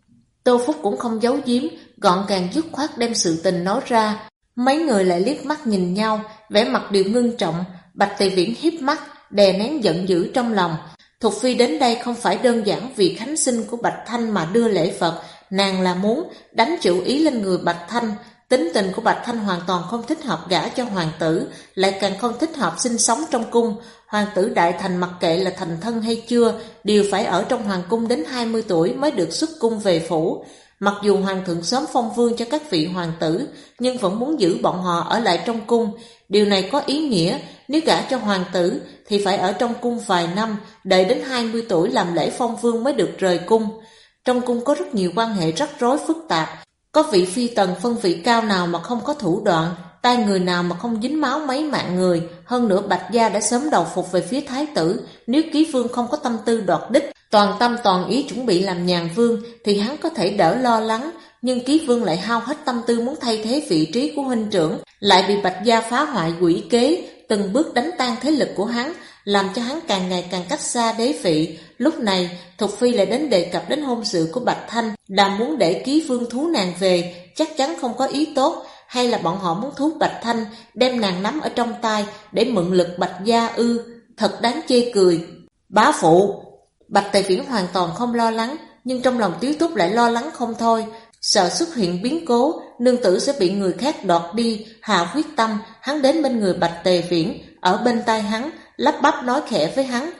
Tô Phúc cũng không giấu giếm, gọn gàng dứt khoát đem sự tình nói ra. Mấy người lại liếc mắt nhìn nhau, vẻ mặt đều ngưng trọng. Bạch Tề Viễn híp mắt, đè nén giận dữ trong lòng. Thục Phi đến đây không phải đơn giản vì khánh sinh của Bạch Thanh mà đưa lễ vật, nàng là muốn đánh chủ ý lên người Bạch Thanh. Tính tình của Bạch Thanh hoàn toàn không thích hợp gả cho hoàng tử, lại càng không thích hợp sinh sống trong cung. Hoàng tử Đại Thành mặc kệ là thành thân hay chưa, đều phải ở trong hoàng cung đến 20 tuổi mới được xuất cung về phủ. Mặc dù hoàng thượng sớm phong vương cho các vị hoàng tử, nhưng vẫn muốn giữ bọn họ ở lại trong cung. Điều này có ý nghĩa, nếu gả cho hoàng tử thì phải ở trong cung vài năm, đợi đến 20 tuổi làm lễ phong vương mới được rời cung. Trong cung có rất nhiều quan hệ rắc rối phức tạp. Có vị phi tần phân vị cao nào mà không có thủ đoạn, tay người nào mà không dính máu mấy mạng người. Hơn nữa Bạch gia đã sớm đầu phục về phía thái tử. Nếu Ký Vương không có tâm tư đoạt đích, toàn tâm toàn ý chuẩn bị làm nhàn vương, thì hắn có thể đỡ lo lắng. Nhưng Ký Vương lại hao hết tâm tư muốn thay thế vị trí của huynh trưởng, lại bị Bạch gia phá hoại quỷ kế, từng bước đánh tan thế lực của hắn, làm cho hắn càng ngày càng cách xa đế vị. Lúc này Thục Phi lại đến đề cập đến hôn sự của Bạch Thanh, là muốn để Ký Vương thú nàng về, chắc chắn không có ý tốt. Hay là bọn họ muốn thú Bạch Thanh, đem nàng nắm ở trong tay để mượn lực Bạch gia ư? Thật đáng chê cười. Bá phụ. Bạch Tề Viễn hoàn toàn không lo lắng, nhưng trong lòng Tiếu Túc lại lo lắng không thôi. Sợ xuất hiện biến cố, nương tử sẽ bị người khác đoạt đi. Hạ quyết tâm, hắn đến bên người Bạch Tề Viễn, ở bên tai hắn, lắp bắp nói khẽ với hắn: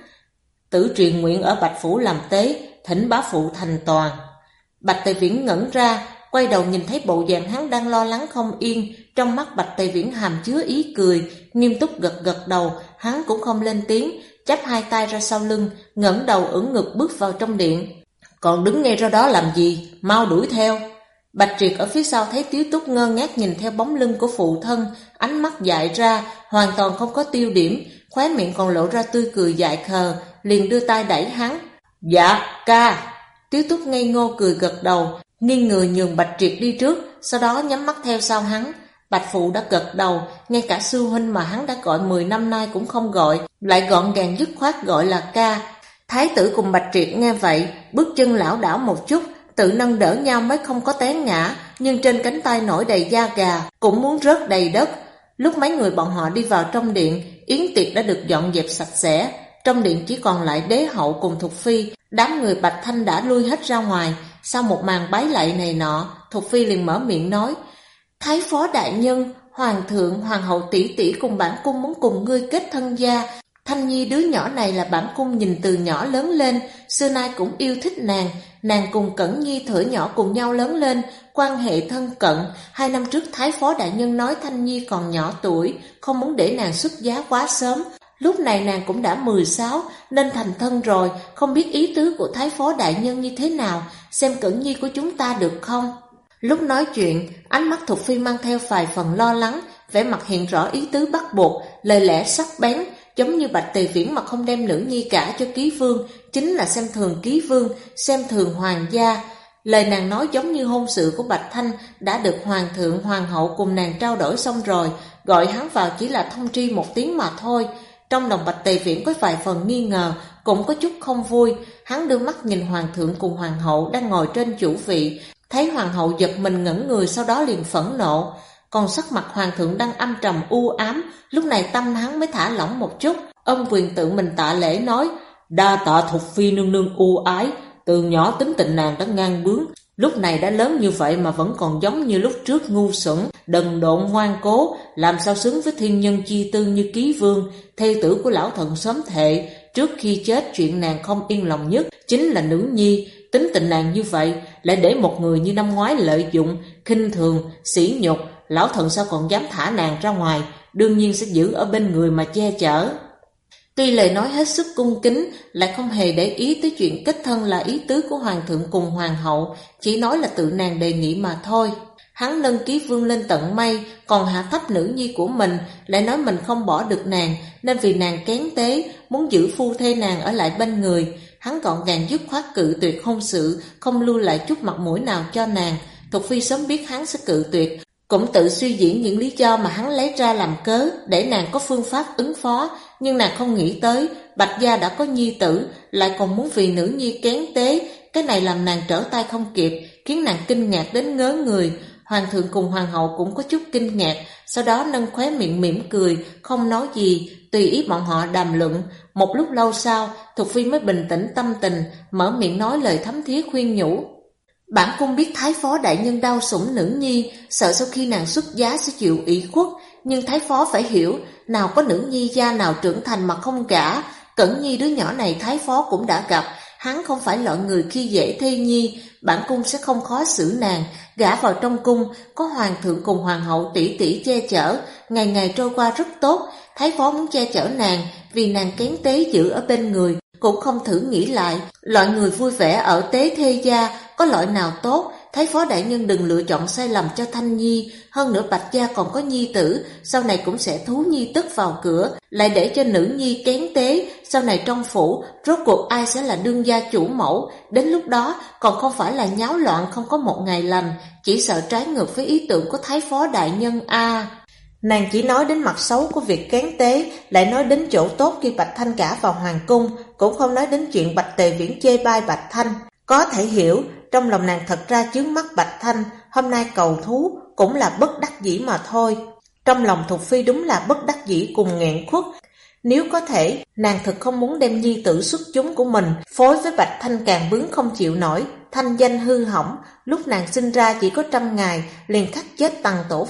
Tử truyền nguyện ở Bạch phủ làm tế, thỉnh bá phụ thành toàn. Bạch Tề Viễn ngẩn ra, quay đầu nhìn thấy bộ dạng hắn đang lo lắng không yên. Trong mắt Bạch Tề Viễn hàm chứa ý cười, nghiêm túc gật gật đầu. Hắn cũng không lên tiếng, chắp hai tay ra sau lưng, ngẩng đầu ưỡn ngực bước vào trong điện. Còn đứng ngay ra đó làm gì, mau đuổi theo. Bạch Triệt ở phía sau thấy Tiếu Túc ngơ ngác nhìn theo bóng lưng của phụ thân, ánh mắt dại ra, hoàn toàn không có tiêu điểm, khóe miệng còn lộ ra tươi cười dại khờ, liền đưa tay đẩy hắn. Dạ, ca. Tiếu Túc ngây ngô cười gật đầu, nghiêng người nhường Bạch Triệt đi trước, sau đó nhắm mắt theo sau hắn. Bạch phụ đã gật đầu, ngay cả sư huynh mà hắn đã gọi 10 năm nay cũng không gọi, lại gọn gàng dứt khoát gọi là ca. Thái tử cùng Bạch Triệt nghe vậy, bước chân lảo đảo một chút, tự nâng đỡ nhau mới không có té ngã, nhưng trên cánh tay nổi đầy da gà, cũng muốn rớt đầy đất. Lúc mấy người bọn họ đi vào trong điện, yến tiệc đã được dọn dẹp sạch sẽ. Trong điện chỉ còn lại đế hậu cùng Thục Phi, đám người Bạch Thanh đã lui hết ra ngoài. Sau một màn bái lạy này nọ, Thục Phi liền mở miệng nói: Thái phó đại nhân, hoàng thượng, hoàng hậu tỷ tỷ cùng bản cung muốn cùng ngươi kết thân gia. Thanh Nhi đứa nhỏ này là bản cung nhìn từ nhỏ lớn lên, xưa nay cũng yêu thích nàng. Nàng cùng Cẩn Nhi thuở nhỏ cùng nhau lớn lên, quan hệ thân cận. 2 năm trước Thái phó đại nhân nói Thanh Nhi còn nhỏ tuổi, không muốn để nàng xuất giá quá sớm. Lúc này nàng cũng đã 16, nên thành thân rồi, không biết ý tứ của Thái phó đại nhân như thế nào, xem Cẩn Nhi của chúng ta được không? Lúc nói chuyện, ánh mắt Thục Phi mang theo vài phần lo lắng, vẻ mặt hiện rõ ý tứ bắt buộc, lời lẽ sắc bén, giống như Bạch Tề Viễn mà không đem nữ nhi cả cho Ký Vương, chính là xem thường Ký Vương, xem thường hoàng gia. Lời nàng nói giống như hôn sự của Bạch Thanh đã được hoàng thượng, hoàng hậu cùng nàng trao đổi xong rồi, gọi hắn vào chỉ là thông tri một tiếng mà thôi. Trong lòng Bạch Tề Viễn có vài phần nghi ngờ, cũng có chút không vui. Hắn đưa mắt nhìn hoàng thượng cùng hoàng hậu đang ngồi trên chủ vị, thấy hoàng hậu giật mình ngẩn người, sau đó liền phẫn nộ. Còn sắc mặt hoàng thượng đang âm trầm u ám, lúc này tâm hắn mới thả lỏng một chút, ôm quyền tự mình tạ lễ nói: Đa tạ Thục Phi nương nương ưu ái, từ nhỏ tính tình nàng đã ngang bướng, Lúc này đã lớn như vậy mà vẫn còn giống như lúc trước, ngu xuẩn, đần độn, ngoan cố, làm sao xứng với thiên nhân chi tư như Ký Vương, thê tử của lão thần sớm thệ. Trước khi chết, chuyện nàng không yên lòng nhất chính là nữ nhi. Tính tình nàng như vậy, lại để một người như năm ngoái lợi dụng, khinh thường, sỉ nhục, lão thần sao còn dám thả nàng ra ngoài, đương nhiên sẽ giữ ở bên người mà che chở. Tuy lời nói hết sức cung kính, lại không hề để ý tới chuyện kết thân là ý tứ của hoàng thượng cùng hoàng hậu, chỉ nói là tự nàng đề nghị mà thôi. Hắn nâng Ký Vương lên tận mây, còn hạ thấp nữ nhi của mình, lại nói mình không bỏ được nàng, nên vì nàng kén tế, muốn giữ phu thê nàng ở lại bên người. Hắn gọn gàng dứt khoát cự tuyệt hôn sự, không lưu lại chút mặt mũi nào cho nàng. Thục Phi sớm biết hắn sẽ cự tuyệt, cũng tự suy diễn những lý do mà hắn lấy ra làm cớ để nàng có phương pháp ứng phó, nhưng nàng không nghĩ tới Bạch gia đã có nhi tử, lại còn muốn vì nữ nhi kén tế. Cái này làm nàng trở tay không kịp, khiến nàng kinh ngạc đến ngớ người. Hoàng thượng cùng hoàng hậu cũng có chút kinh ngạc, sau đó nâng khóe miệng mỉm cười, không nói gì, tùy ý bọn họ đàm luận. Một lúc lâu sau, Thục Phi mới bình tĩnh tâm tình, mở miệng nói lời thấm thía khuyên nhủ. Bản cung biết Thái phó đại nhân đau sủng nữ nhi, sợ sau khi nàng xuất giá sẽ chịu ủy khuất, nhưng Thái phó phải hiểu, nào có nữ nhi gia nào trưởng thành mà không gả. Cẩn Nhi đứa nhỏ này Thái phó cũng đã gặp, hắn không phải loại người khi dễ thê nhi, bản cung sẽ không khó xử nàng. Gả vào trong cung, có hoàng thượng cùng hoàng hậu tỷ tỷ che chở, ngày ngày trôi qua rất tốt. Thái phó muốn che chở nàng, vì nàng kén tế giữ ở bên người, cũng không thử nghĩ lại, loại người vui vẻ ở tế thê gia có loại nào tốt. Thái phó đại nhân đừng lựa chọn sai lầm cho Thanh Nhi. Hơn nữa Bạch gia còn có nhi tử, sau này cũng sẽ thú nhi tức vào cửa, lại để cho nữ nhi kén tế, sau này trong phủ rốt cuộc ai sẽ là đương gia chủ mẫu. Đến lúc đó còn không phải là nháo loạn không có một ngày lành, chỉ sợ trái ngược với ý tưởng của Thái phó đại nhân a. Nàng chỉ nói đến mặt xấu của việc kén tế, lại nói đến chỗ tốt khi Bạch Thanh gả vào hoàng cung, cũng không nói đến chuyện Bạch Tề Viễn chê bai Bạch Thanh. Có thể hiểu, trong lòng nàng thật ra chướng mắt Bạch Thanh, hôm nay cầu thú cũng là bất đắc dĩ mà thôi. Trong lòng Thục Phi đúng là bất đắc dĩ cùng nghẹn khuất. Nếu có thể, nàng thật không muốn đem nhi tử xuất chúng của mình phối với Bạch Thanh càng bướng không chịu nổi, thanh danh hư hỏng. Lúc nàng sinh ra chỉ có 100 ngày, liền khắc chết tằng tổ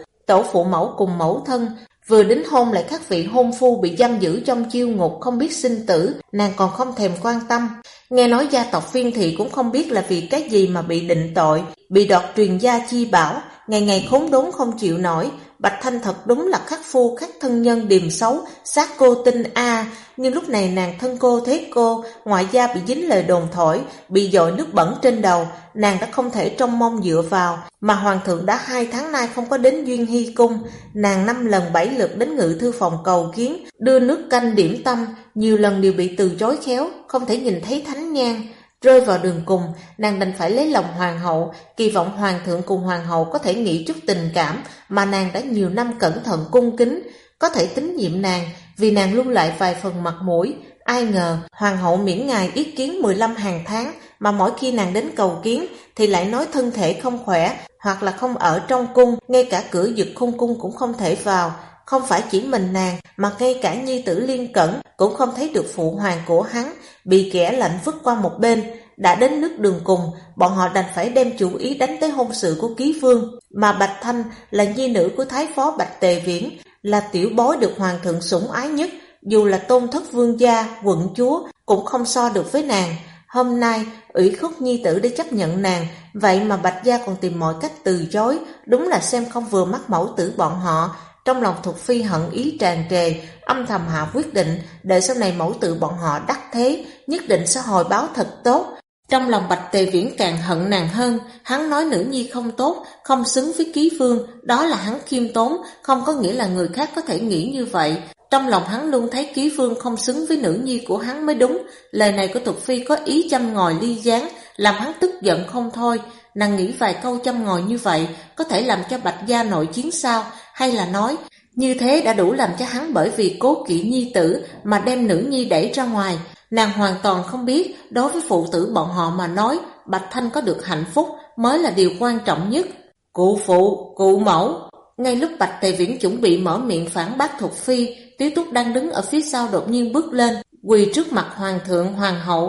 phụ mẫu cùng mẫu thân. Vừa đính hôn lại các vị hôn phu bị giam giữ trong chiêu ngục không biết sinh tử, nàng còn không thèm quan tâm. Nghe nói gia tộc Phiên Thị cũng không biết là vì cái gì mà bị định tội, bị đoạt truyền gia chi bảo, ngày ngày khốn đốn không chịu nổi. Bạch Thanh thật đúng là khắc phu khắc thân nhân điềm xấu, sát cô tinh a. Nhưng lúc này nàng thân cô thế cô, ngoại gia bị dính lời đồn thổi, bị dội nước bẩn trên đầu, nàng đã không thể trông mong dựa vào, mà hoàng thượng đã 2 tháng nay không có đến Duyên Hy cung. Nàng 5 lần 7 lượt đến ngự thư phòng cầu kiến, đưa nước canh điểm tâm, nhiều lần đều bị từ chối khéo, không thể nhìn thấy thánh nhang. Rơi vào đường cùng, nàng đành phải lấy lòng hoàng hậu, kỳ vọng hoàng thượng cùng hoàng hậu có thể nghĩ chút tình cảm mà nàng đã nhiều năm cẩn thận cung kính, có thể tín nhiệm nàng, vì nàng lưu lại vài phần mặt mũi. Ai ngờ hoàng hậu miễn ngài ý kiến 15 hàng tháng, mà mỗi khi nàng đến cầu kiến thì lại nói thân thể không khỏe, hoặc là không ở trong cung, ngay cả cửa Dực Khôn cung cũng không thể vào. Không phải chỉ mình nàng, mà ngay cả nhi tử Liên Cẩn cũng không thấy được phụ hoàng của hắn, bị kẻ lạnh vứt qua một bên. Đã đến nước đường cùng, bọn họ đành phải đem chủ ý đánh tới hôn sự của Ký Vương. Mà Bạch Thanh là nhi nữ của Thái phó Bạch Tề Viễn, là tiểu bối được hoàng thượng sủng ái nhất, dù là tôn thất vương gia, quận chúa cũng không so được với nàng. Hôm nay ủy khuất nhi tử để chấp nhận nàng, vậy mà Bạch gia còn tìm mọi cách từ chối, đúng là xem không vừa mắt mẫu tử bọn họ. Trong lòng Thục Phi hận ý tràn trề, âm thầm hạ quyết định, đợi sau này mẫu tử bọn họ đắc thế, nhất định sẽ hồi báo thật tốt. Trong lòng Bạch Tề Viễn càng hận nàng hơn, hắn nói nữ nhi không tốt, không xứng với Ký Vương, đó là hắn khiêm tốn, không có nghĩa là người khác có thể nghĩ như vậy. Trong lòng hắn luôn thấy Ký Vương không xứng với nữ nhi của hắn mới đúng. Lời này của Thục Phi có ý châm ngòi ly gián, làm hắn tức giận không thôi. Nàng nghĩ vài câu châm ngòi như vậy có thể làm cho Bạch gia nội chiến sao, hay là nói như thế đã đủ làm cho hắn bởi vì cố kỵ nhi tử mà đem nữ nhi đẩy ra ngoài. Nàng hoàn toàn không biết, đối với phụ tử bọn họ mà nói, Bạch Thanh có được hạnh phúc mới là điều quan trọng nhất. Cụ phụ, cụ mẫu. Ngay lúc Bạch Tề Viễn chuẩn bị mở miệng phản bác Thục Phi, Tiếu Túc đang đứng ở phía sau đột nhiên bước lên, quỳ trước mặt hoàng thượng hoàng hậu,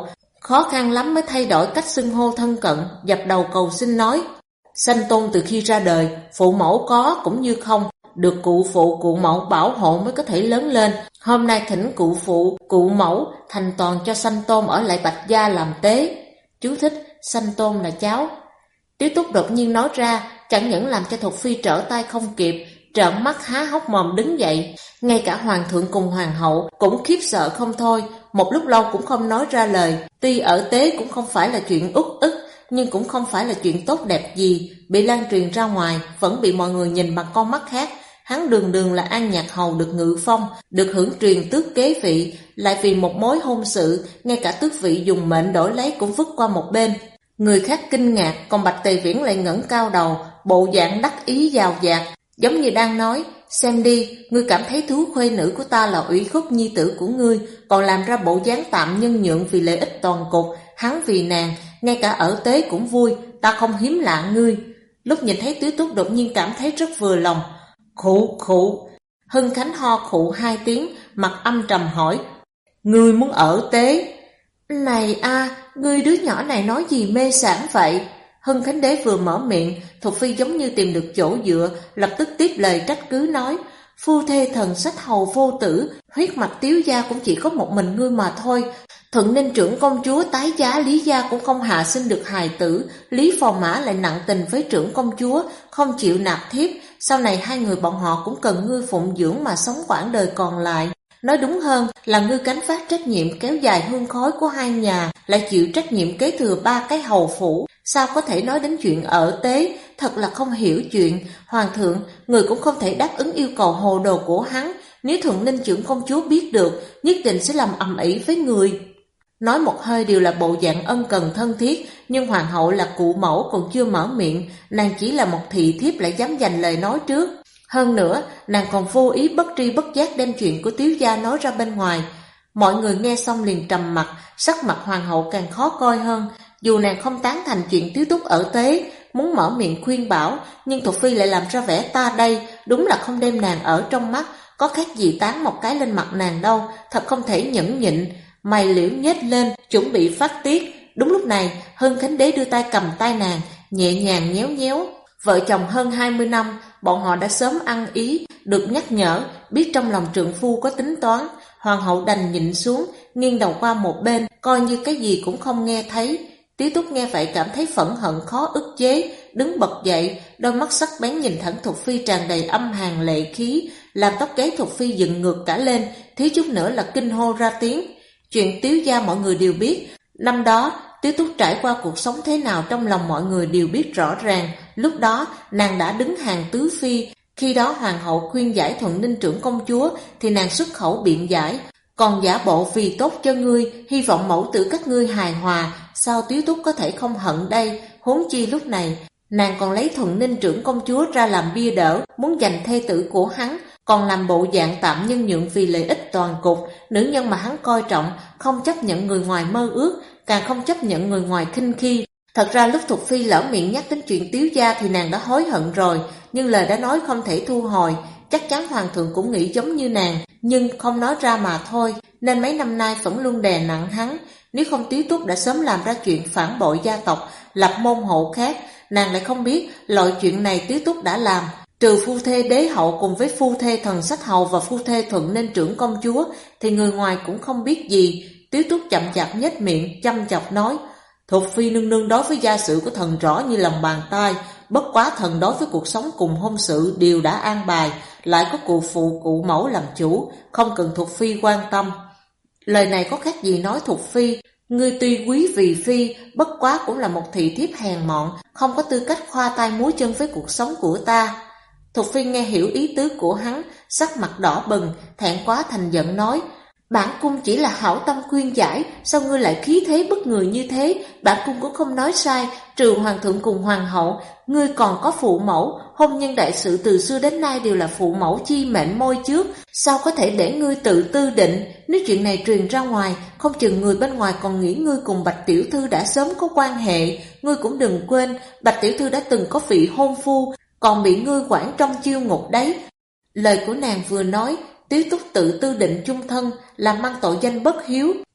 khó khăn lắm mới thay đổi cách xưng hô thân cận, dập đầu cầu xin nói: Sanh Tôn từ khi ra đời, phụ mẫu có cũng như không, được cụ phụ cụ mẫu bảo hộ mới có thể lớn lên. Hôm nay thỉnh cụ phụ cụ mẫu thành toàn cho Sanh Tôn ở lại Bạch Gia làm tế. Chú thích: Sanh Tôn là cháu. Tiếu Túc đột nhiên nói ra, chẳng những làm cho Thục Phi trở tay không kịp, trợn mắt há hốc mồm đứng dậy. Ngay cả hoàng thượng cùng hoàng hậu cũng khiếp sợ không thôi, một lúc lâu cũng không nói ra lời. Tuy ở tế cũng không phải là chuyện uất ức, nhưng cũng không phải là chuyện tốt đẹp gì, bị lan truyền ra ngoài vẫn bị mọi người nhìn bằng con mắt khác. Hắn đường đường là An Nhạc Hầu được ngự phong, được hưởng truyền tước kế vị, lại vì một mối hôn sự, ngay cả tước vị dùng mệnh đổi lấy cũng vứt qua một bên. Người khác kinh ngạc, còn Bạch Tề Viễn lại ngẩng cao đầu, bộ dạng đắc ý dào dạt, giống như đang nói: xem đi, ngươi cảm thấy thú khuê nữ của ta là ủy khuất nhi tử của ngươi, còn làm ra bộ dáng tạm nhân nhượng vì lợi ích toàn cục. Hắn vì nàng, ngay cả ở tế cũng vui, ta không hiếm lạ ngươi. Lúc nhìn thấy Tiếu Túc đột nhiên cảm thấy rất vừa lòng. Khụ khụ. Hưng Khánh ho khụ 2 tiếng, mặt âm trầm hỏi: ngươi muốn ở tế? Này a, ngươi đứa nhỏ này nói gì mê sảng vậy? Hưng Khánh Đế vừa mở miệng, Thục Phi giống như tìm được chỗ dựa, lập tức tiếp lời trách cứ nói: phu thê thần sách hầu vô tử, huyết mạch Tiếu gia cũng chỉ có một mình ngươi mà thôi. Thuận Ninh trưởng công chúa tái giá Lý gia cũng không hạ sinh được hài tử, Lý Phò Mã lại nặng tình với trưởng công chúa, không chịu nạp thiếp. Sau này hai người bọn họ cũng cần ngươi phụng dưỡng mà sống quãng đời còn lại. Nói đúng hơn là ngươi gánh vác trách nhiệm kéo dài hương khói của hai nhà, lại chịu trách nhiệm kế thừa 3 cái hầu phủ. Sao có thể nói đến chuyện ở tế? Thật là không hiểu chuyện. Hoàng thượng, người cũng không thể đáp ứng yêu cầu hồ đồ của hắn. Nếu Thuận Ninh trưởng công chúa biết được, nhất định sẽ làm ầm ĩ với người. Nói một hơi đều là bộ dạng ân cần thân thiết, nhưng hoàng hậu là cụ mẫu còn chưa mở miệng, nàng chỉ là một thị thiếp lại dám giành lời nói trước. Hơn nữa, nàng còn vô ý bất tri bất giác đem chuyện của Tiếu gia nói ra bên ngoài. Mọi người nghe xong liền trầm mặt, sắc mặt hoàng hậu càng khó coi hơn. Dù nàng không tán thành chuyện Tiếu Túc ở tế, muốn mở miệng khuyên bảo, nhưng Thục Phi lại làm ra vẻ ta đây, đúng là không đem nàng ở trong mắt, có khác gì tán một cái lên mặt nàng đâu, thật không thể nhẫn nhịn. Mày liễu nhếch lên, chuẩn bị phát tiết. Đúng lúc này, Hưng Khánh Đế đưa tay cầm tay nàng, nhẹ nhàng nhéo nhéo. Vợ chồng hơn 20 năm, bọn họ đã sớm ăn ý, được nhắc nhở, biết trong lòng trượng phu có tính toán. Hoàng hậu đành nhịn xuống, nghiêng đầu qua một bên, coi như cái gì cũng không nghe thấy. Tiếu Túc nghe vậy cảm thấy phẫn hận khó ức chế, đứng bật dậy, đôi mắt sắc bén nhìn thẳng Thục Phi tràn đầy âm hàn lệ khí, làm tóc gáy Thục Phi dựng ngược cả lên, thiếu chút nữa là kinh hô ra tiếng. Chuyện Tiếu gia mọi người đều biết, năm đó Tiếu Túc trải qua cuộc sống thế nào trong lòng mọi người đều biết rõ ràng. Lúc đó nàng đã đứng hàng tứ phi, khi đó hoàng hậu khuyên giải Thuận Ninh trưởng công chúa thì nàng xuất khẩu biện giải, còn giả bộ vì tốt cho ngươi, hy vọng mẫu tử các ngươi hài hòa. Sao Tiếu Túc có thể không hận đây? Huống chi lúc này nàng còn lấy Thuận Ninh trưởng công chúa ra làm bia đỡ, muốn giành thê tử của hắn, còn làm bộ dạng tạm nhân nhượng vì lợi ích toàn cục. Nữ nhân mà hắn coi trọng, không chấp nhận người ngoài mơ ước, càng không chấp nhận người ngoài khinh khi. Thật ra lúc Thục Phi lỡ miệng nhắc đến chuyện Tiếu gia thì nàng đã hối hận rồi, nhưng lời đã nói không thể thu hồi. Chắc chắn hoàng thượng cũng nghĩ giống như nàng, nhưng không nói ra mà thôi, nên mấy năm nay vẫn luôn đè nặng hắn. Nếu không Tiếu Túc đã sớm làm ra chuyện phản bội gia tộc, lập môn hộ khác. Nàng lại không biết loại chuyện này Tiếu Túc đã làm. Trừ phu thê đế hậu cùng với phu thê thần sách hầu và phu thê Thuận Ninh trưởng công chúa thì người ngoài cũng không biết gì. Tiếu Túc chậm chạp nhếch miệng chăm chọc nói: Thục Phi nương nương đối với gia sự của thần rõ như lòng bàn tay, bất quá thần đối với cuộc sống cùng hôn sự đều đã an bài, lại có cụ phụ cụ mẫu làm chủ, không cần Thục Phi quan tâm. Lời này có khác gì nói Thục Phi, ngươi tuy quý vì phi, bất quá cũng là một thị thiếp hèn mọn, không có tư cách khoa tay múa chân với cuộc sống của ta. Thục Phi nghe hiểu ý tứ của hắn, sắc mặt đỏ bừng, thẹn quá thành giận nói: bản cung chỉ là hảo tâm khuyên giải, sao ngươi lại khí thế bức người như thế? Bản cung cũng không nói sai, trừ hoàng thượng cùng hoàng hậu, ngươi còn có phụ mẫu, hôn nhân đại sự từ xưa đến nay đều là phụ mẫu chi mệnh môi trước, sao có thể để ngươi tự tư định? Nếu chuyện này truyền ra ngoài, không chừng người bên ngoài còn nghĩ ngươi cùng Bạch tiểu thư đã sớm có quan hệ. Ngươi cũng đừng quên, Bạch tiểu thư đã từng có vị hôn phu, còn bị ngươi quản trong chiêu ngục đấy. Lời của nàng vừa nói, Tiếu Túc tự tư định chung thân, làm mang tội danh bất hiếu,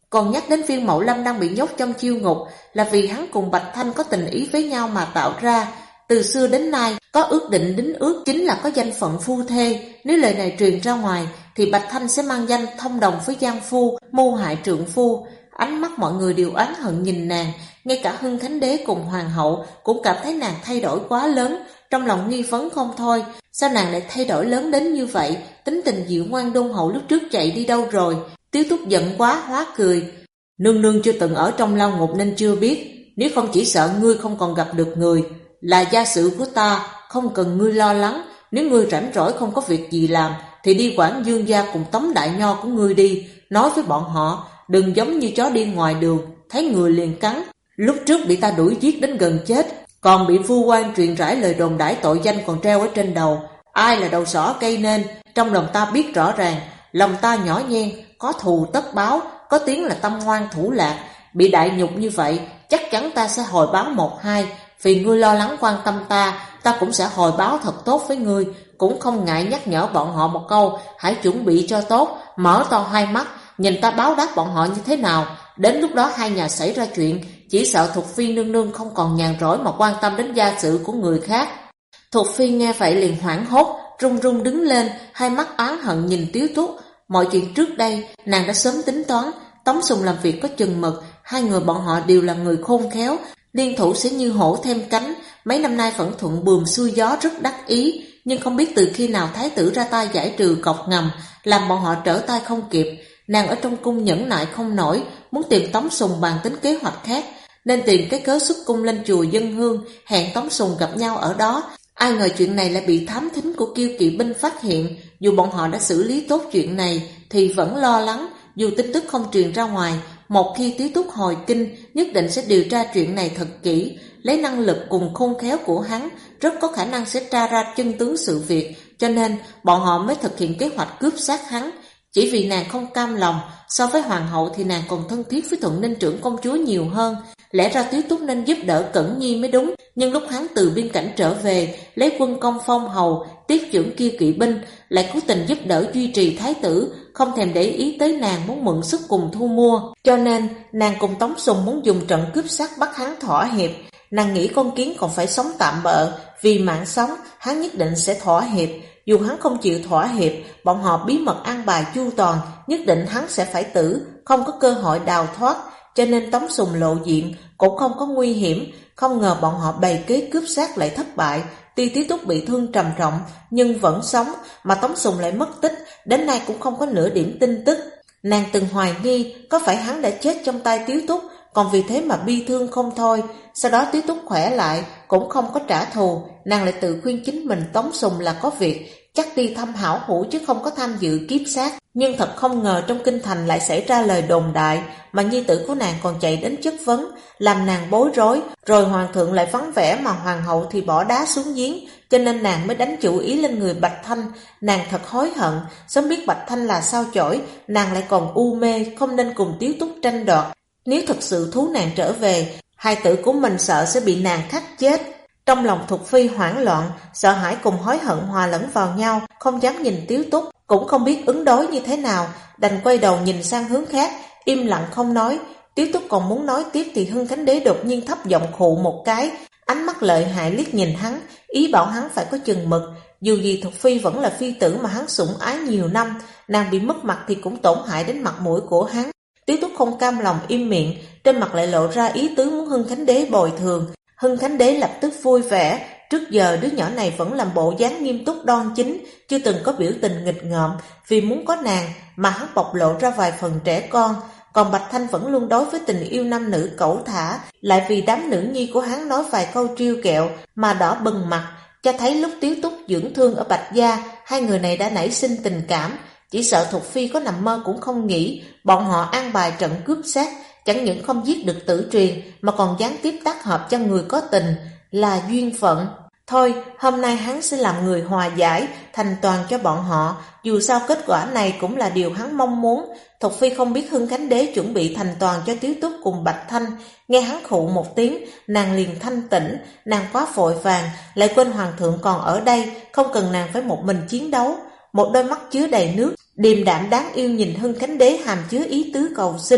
Còn nhắc đến Viên Mậu Lâm đang bị nhốt trong chiêu ngục là vì hắn cùng Bạch Thanh có tình ý với nhau mà tạo ra. Từ xưa đến nay có ước định đính ước chính là có danh phận phu thê. Nếu lời này truyền ra ngoài thì Bạch Thanh sẽ mang danh thông đồng với giang phu, mưu hại trượng phu. Ánh mắt mọi người đều oán hận nhìn nàng, ngay cả Hưng Khánh Đế cùng Hoàng hậu cũng cảm thấy nàng thay đổi quá lớn, trong lòng nghi vấn không thôi. Sao nàng lại thay đổi lớn đến như vậy? Tính tình dịu ngoan đôn hậu lúc trước chạy đi đâu rồi? Tiếu Túc giận quá hóa cười. Nương nương chưa từng ở trong lao ngục nên chưa biết. Nếu không chỉ sợ ngươi không còn gặp được người. Là gia sự của ta, không cần ngươi lo lắng. Nếu ngươi rảnh rỗi không có việc gì làm thì đi quản Dương gia cùng Tống Đại Nho của ngươi đi. Nói với bọn họ đừng giống như chó đi ngoài đường, thấy người liền cắn. Lúc trước bị ta đuổi giết đến gần chết, còn bị vua quan truyền rải lời đồn đãi tội danh còn treo ở trên đầu. Ai là đầu sỏ gây nên? Trong lòng ta biết rõ ràng. Lòng ta nhỏ nhen, có thù tất báo, có tiếng là tâm ngoan thủ lạc. Bị đại nhục như vậy, chắc chắn ta sẽ hồi báo 1-2. Vì ngươi lo lắng quan tâm ta cũng sẽ hồi báo thật tốt với ngươi. Cũng không ngại nhắc nhở bọn họ một câu, hãy chuẩn bị cho tốt, mở to hai mắt, nhìn ta báo đáp bọn họ như thế nào. Đến lúc đó hai nhà xảy ra chuyện, chỉ sợ Thục Phi nương nương không còn nhàn rỗi mà quan tâm đến gia sự của người khác. Thục Phi nghe vậy liền hoảng hốt, run run đứng lên, hai mắt oán hận nhìn Tiếu Túc. Mọi chuyện trước đây nàng đã sớm tính toán. Tống Sùng làm việc có chừng mực, hai người bọn họ đều là người khôn khéo, liên thủ sẽ như hổ thêm cánh. Mấy năm nay vẫn thuận buồm xuôi gió rất đắc ý, nhưng không biết từ khi nào thái tử ra tay giải trừ cọc ngầm, làm bọn họ trở tay không kịp. Nàng ở trong cung nhẫn nại không nổi, muốn tìm Tống Sùng bàn tính kế hoạch khác, nên tìm cái cớ xuất cung lên chùa dân hương, hẹn Tống Sùng gặp nhau ở đó. Ai ngờ chuyện này lại bị thám thính của Kiêu Kỵ binh phát hiện. Dù bọn họ đã xử lý tốt chuyện này thì vẫn lo lắng. Dù tin tức không truyền ra ngoài, một khi Tiếu Túc hồi kinh, nhất định sẽ điều tra chuyện này thật kỹ. Lấy năng lực cùng khôn khéo của hắn, rất có khả năng sẽ tra ra chân tướng sự việc, cho nên bọn họ mới thực hiện kế hoạch cướp xác hắn. Chỉ vì nàng không cam lòng, so với hoàng hậu thì nàng còn thân thiết với Thuận Ninh trưởng công chúa nhiều hơn. Lẽ ra Tiếu Túc nên giúp đỡ Cẩn Nhi mới đúng, nhưng lúc hắn từ biên cảnh trở về, lấy quân công phong hầu, tiếp trưởng Kiêu Kỵ binh, lại cố tình giúp đỡ duy trì thái tử, không thèm để ý tới nàng muốn mượn sức cùng thu mua. Cho nên nàng cùng Tống Sùng muốn dùng trận cướp xác bắt hắn thỏa hiệp. Nàng nghĩ con kiến còn phải sống tạm bợ, vì mạng sống hắn nhất định sẽ thỏa hiệp. Dù hắn không chịu thỏa hiệp, bọn họ bí mật an bài chu toàn, nhất định hắn sẽ phải tử, không có cơ hội đào thoát. Cho nên Tống Sùng lộ diện cũng không có nguy hiểm. Không ngờ bọn họ bày kế cướp xác lại thất bại. Tuy Tiếu Túc bị thương trầm trọng nhưng vẫn sống, mà Tống Sùng lại mất tích, đến nay cũng không có nửa điểm tin tức. Nàng từng hoài nghi có phải hắn đã chết trong tay Tiếu Túc, còn vì thế mà bi thương không thôi. Sau đó Tiếu Túc khỏe lại cũng không có trả thù, nàng lại tự khuyên chính mình Tống Sùng là có việc, chắc đi thăm hảo hữu chứ không có tham dự kiếp xác. Nhưng thật không ngờ trong kinh thành lại xảy ra lời đồn đại, mà nhi tử của nàng còn chạy đến chất vấn, làm nàng bối rối. Rồi hoàng thượng lại vắng vẻ mà hoàng hậu thì bỏ đá xuống giếng, cho nên nàng mới đánh chủ ý lên người Bạch Thanh. Nàng thật hối hận, sớm biết Bạch Thanh là sao chổi, nàng lại còn u mê, không nên cùng Tiếu Túc tranh đoạt. Nếu thật sự thú nàng trở về, hai tử của mình sợ sẽ bị nàng khắc chết. Trong lòng Thục Phi hoảng loạn, sợ hãi cùng hối hận hòa lẫn vào nhau, không dám nhìn Tiếu Túc, cũng không biết ứng đối như thế nào, đành quay đầu nhìn sang hướng khác, im lặng không nói. Tiếu Túc còn muốn nói tiếp thì Hưng Khánh Đế đột nhiên thấp giọng khụ một cái, ánh mắt lợi hại liếc nhìn hắn, ý bảo hắn phải có chừng mực. Dù gì Thục Phi vẫn là phi tử mà hắn sủng ái nhiều năm, nàng bị mất mặt thì cũng tổn hại đến mặt mũi của hắn. Tiếu Túc không cam lòng im miệng, trên mặt lại lộ ra ý tứ muốn Hưng Khánh Đế bồi thường. Hưng Khánh Đế lập tức vui vẻ, trước giờ đứa nhỏ này vẫn làm bộ dáng nghiêm túc đoan chính, chưa từng có biểu tình nghịch ngợm, vì muốn có nàng mà hắn bộc lộ ra vài phần trẻ con. Còn Bạch Thanh vẫn luôn đối với tình yêu nam nữ cẩu thả, lại vì đám nữ nhi của hắn nói vài câu trêu kẹo mà đỏ bừng mặt, cho thấy lúc Tiếu Túc dưỡng thương ở Bạch Gia, hai người này đã nảy sinh tình cảm. Chỉ sợ Thục Phi có nằm mơ cũng không nghĩ bọn họ an bài trận cướp xác, chẳng những không giết được Tử Truyền mà còn gián tiếp tác hợp cho người có tình, là duyên phận. Thôi, hôm nay hắn sẽ làm người hòa giải, thành toàn cho bọn họ, dù sao kết quả này cũng là điều hắn mong muốn. Thục Phi không biết Hưng Khánh Đế chuẩn bị thành toàn cho Tiếu Túc cùng Bạch Thanh, nghe hắn khụ một tiếng, nàng liền thanh tỉnh. Nàng quá vội vàng, lại quên hoàng thượng còn ở đây, không cần nàng phải một mình chiến đấu. Một đôi mắt chứa đầy nước, điềm đạm đáng yêu nhìn Hưng Khánh Đế hàm chứa ý tứ cầu xin.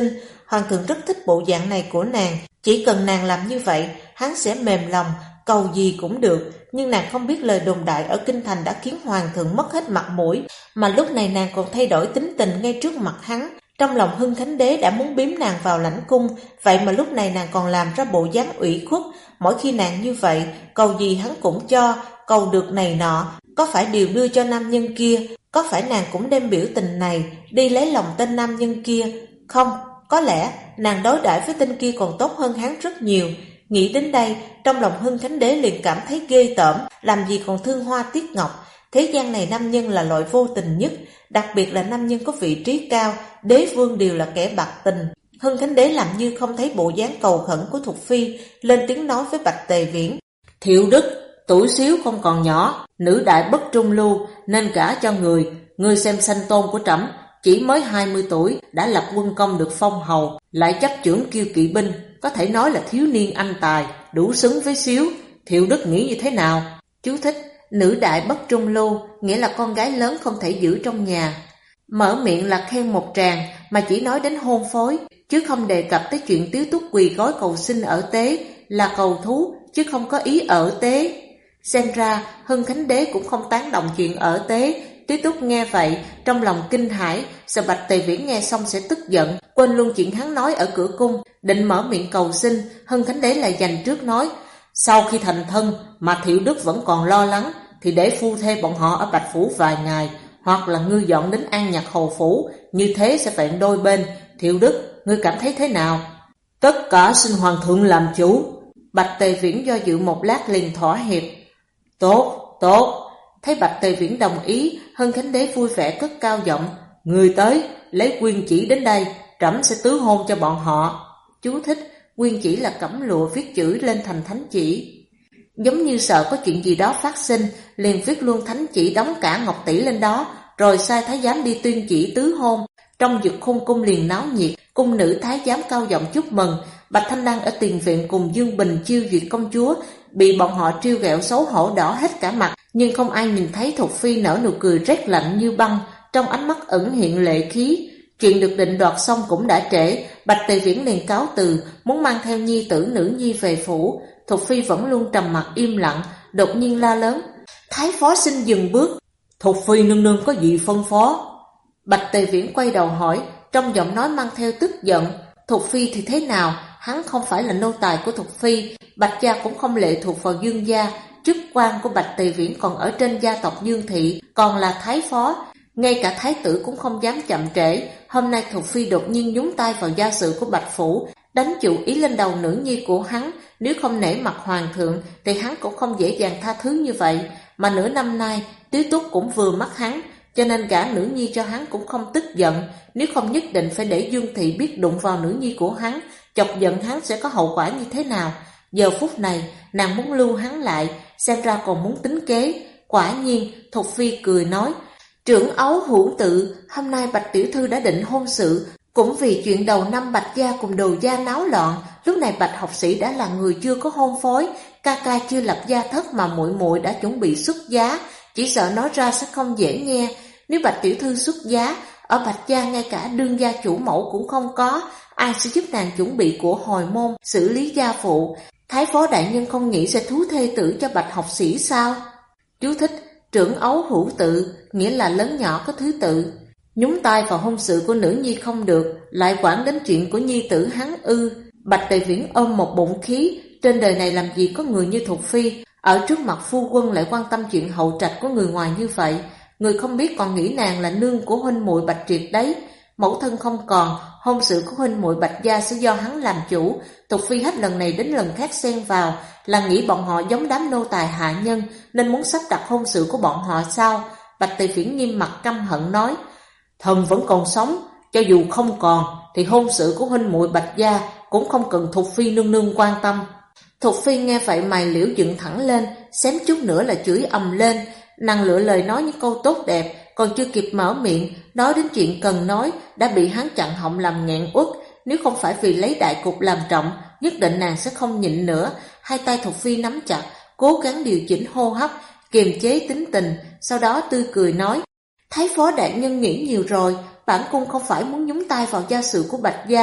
Hoàng thượng rất thích bộ dạng này của nàng, chỉ cần nàng làm như vậy, hắn sẽ mềm lòng, cầu gì cũng được. Nhưng nàng không biết lời đồn đại ở kinh thành đã khiến hoàng thượng mất hết mặt mũi, mà lúc này nàng còn thay đổi tính tình ngay trước mặt hắn. Trong lòng Hưng Khánh Đế đã muốn biếm nàng vào lãnh cung, vậy mà lúc này nàng còn làm ra bộ dáng ủy khuất. Mỗi khi nàng như vậy, cầu gì hắn cũng cho, cầu được này nọ, có phải đều đưa cho nam nhân kia, có phải nàng cũng đem biểu tình này đi lấy lòng tên nam nhân kia? Không, có lẽ nàng đối đãi với tên kia còn tốt hơn hắn rất nhiều. Nghĩ đến đây, trong lòng Hưng Khánh Đế liền cảm thấy ghê tởm, làm gì còn thương hoa tiếc ngọc. Thế gian này nam nhân là loại vô tình nhất, đặc biệt là nam nhân có vị trí cao, đế vương đều là kẻ bạc tình. Hưng Khánh Đế làm như không thấy bộ dáng cầu khẩn của Thục Phi, lên tiếng nói với Bạch Tề Viễn: Thiệu Đức, tuổi xíu không còn nhỏ, nữ đại bất trung lưu, nên gả cho người xem sanh tôn của trẫm, chỉ mới 20 tuổi đã lập quân công được phong hầu, lại chấp chưởng kiêu kỵ binh, có thể nói là thiếu niên anh tài, đủ xứng với xíu. Thiệu Đức nghĩ như thế nào? Chú thích: nữ đại bất trung lưu nghĩa là con gái lớn không thể giữ trong nhà. Mở miệng là khen một tràng, mà chỉ nói đến hôn phối, chứ không đề cập tới chuyện Tiếu Túc quỳ gối cầu xin ở tế, là cầu thú, chứ không có ý ở tế. Xem ra Hưng Khánh Đế cũng không tán đồng chuyện ở tế. Tiếu Túc nghe vậy, trong lòng kinh hãi, sợ Bạch Tề Viễn nghe xong sẽ tức giận, quên luôn chuyện hắn nói ở cửa cung, định mở miệng cầu xin. Hưng Khánh Đế lại dành trước nói: sau khi thành thân mà Thiệu Đức vẫn còn lo lắng, thì để phu thê bọn họ ở Bạch Phủ vài ngày, hoặc là ngươi dọn đến An Nhạc Hầu Phủ, như thế sẽ vẹn đôi bên. Thiệu Đức, ngươi cảm thấy thế nào? Tất cả xin hoàng thượng làm chủ. Bạch Tề Viễn do dự một lát liền thỏa hiệp. Tốt, tốt. Thấy Bạch Tề Viễn đồng ý, Hưng Khánh Đế vui vẻ cất cao giọng: người tới, lấy quyên chỉ đến đây, trẫm sẽ tứ hôn cho bọn họ. Chú thích: quyên chỉ là cẩm lụa viết chữ lên thành thánh chỉ. Giống như sợ có chuyện gì đó phát sinh, liền viết luôn thánh chỉ đóng cả ngọc tỷ lên đó, rồi sai thái giám đi tuyên chỉ tứ hôn. Trong Dực Khôn cung liền náo nhiệt, cung nữ thái giám cao giọng chúc mừng. Bạch Thanh Đăng ở tiền viện cùng Dương Bình chiêu duyệt công chúa, bị bọn họ trêu ghẹo xấu hổ đỏ hết cả mặt, nhưng không ai nhìn thấy Thục Phi nở nụ cười rét lạnh như băng, trong ánh mắt ẩn hiện lệ khí. Chuyện được định đoạt xong cũng đã trễ, Bạch Tề Viễn liền cáo từ, muốn mang theo nhi tử nữ nhi về phủ. Thục Phi vẫn luôn trầm mặc im lặng, đột nhiên la lớn: Thái phó xin dừng bước. Thục Phi nương nương có gì phân phó? Bạch Tề Viễn quay đầu hỏi, trong giọng nói mang theo tức giận. Thục Phi thì thế nào? Hắn không phải là nô tài của Thục Phi, Bạch gia cũng không lệ thuộc vào Dương gia. Chức quan của Bạch Tề Viễn còn ở trên gia tộc Dương thị, còn là thái phó. Ngay cả thái tử cũng không dám chậm trễ. Hôm nay Thục Phi đột nhiên nhúng tay vào gia sự của Bạch Phủ, đánh chủ ý lên đầu nữ nhi của hắn. Nếu không nể mặt hoàng thượng thì hắn cũng không dễ dàng tha thứ như vậy. Mà nửa năm nay Tiếu Túc cũng vừa mắt hắn, cho nên gả nữ nhi cho hắn cũng không tức giận. Nếu không nhất định phải để Dương thị biết đụng vào nữ nhi của hắn, chọc giận hắn sẽ có hậu quả như thế nào. Giờ phút này nàng muốn lưu hắn lại, xem ra còn muốn tính kế. Quả nhiên Thục Phi cười nói: trưởng ấu hữu tự, hôm nay Bạch tiểu thư đã định hôn sự, cũng vì chuyện đầu năm Bạch gia cùng Đồ gia náo loạn. Lúc này Bạch học sĩ đã là người chưa có hôn phối, ca ca chưa lập gia thất mà muội muội đã chuẩn bị xuất giá, chỉ sợ nói ra sẽ không dễ nghe. Nếu Bạch tiểu thư xuất giá, ở Bạch gia ngay cả đương gia chủ mẫu cũng không có, ai sẽ giúp nàng chuẩn bị của hồi môn, xử lý gia phụ? Thái phó đại nhân không nghĩ sẽ thú thê tử cho Bạch học sĩ sao? Chú thích: trưởng ấu hữu tự nghĩa là lớn nhỏ có thứ tự. Nhúng tay vào hôn sự của nữ nhi không được, lại quản đến chuyện của nhi tử hắn ư? Bạch Tề Viễn ôm một bụng khí, trên đời này làm gì có người như Thục Phi, ở trước mặt phu quân lại quan tâm chuyện hậu trạch của người ngoài như vậy. Người không biết còn nghĩ nàng là nương của huynh muội Bạch Triệt đấy. Mẫu thân không còn, hôn sự của huynh muội Bạch gia sẽ do hắn làm chủ. Thục Phi hết lần này đến lần khác xen vào, là nghĩ bọn họ giống đám nô tài hạ nhân nên muốn sắp đặt hôn sự của bọn họ sao? Bạch Tề Viễn nghiêm mặt căm hận nói: thần vẫn còn sống, cho dù không còn thì hôn sự của huynh muội Bạch gia cũng không cần Thục Phi nương nương quan tâm. Thục Phi nghe vậy mày liễu dựng thẳng lên, xém chút nữa là chửi ầm lên. Nàng lựa lời nói những câu tốt đẹp, còn chưa kịp mở miệng nói đến chuyện cần nói đã bị hắn chặn họng làm nghẹn uất. Nếu không phải vì lấy đại cục làm trọng, nhất định nàng sẽ không nhịn nữa. Hai tay Thục Phi nắm chặt, cố gắng điều chỉnh hô hấp, kiềm chế tính tình, sau đó tươi cười nói: thái phó đại nhân nghĩ nhiều rồi, bản cung không phải muốn nhúng tay vào gia sự của Bạch gia,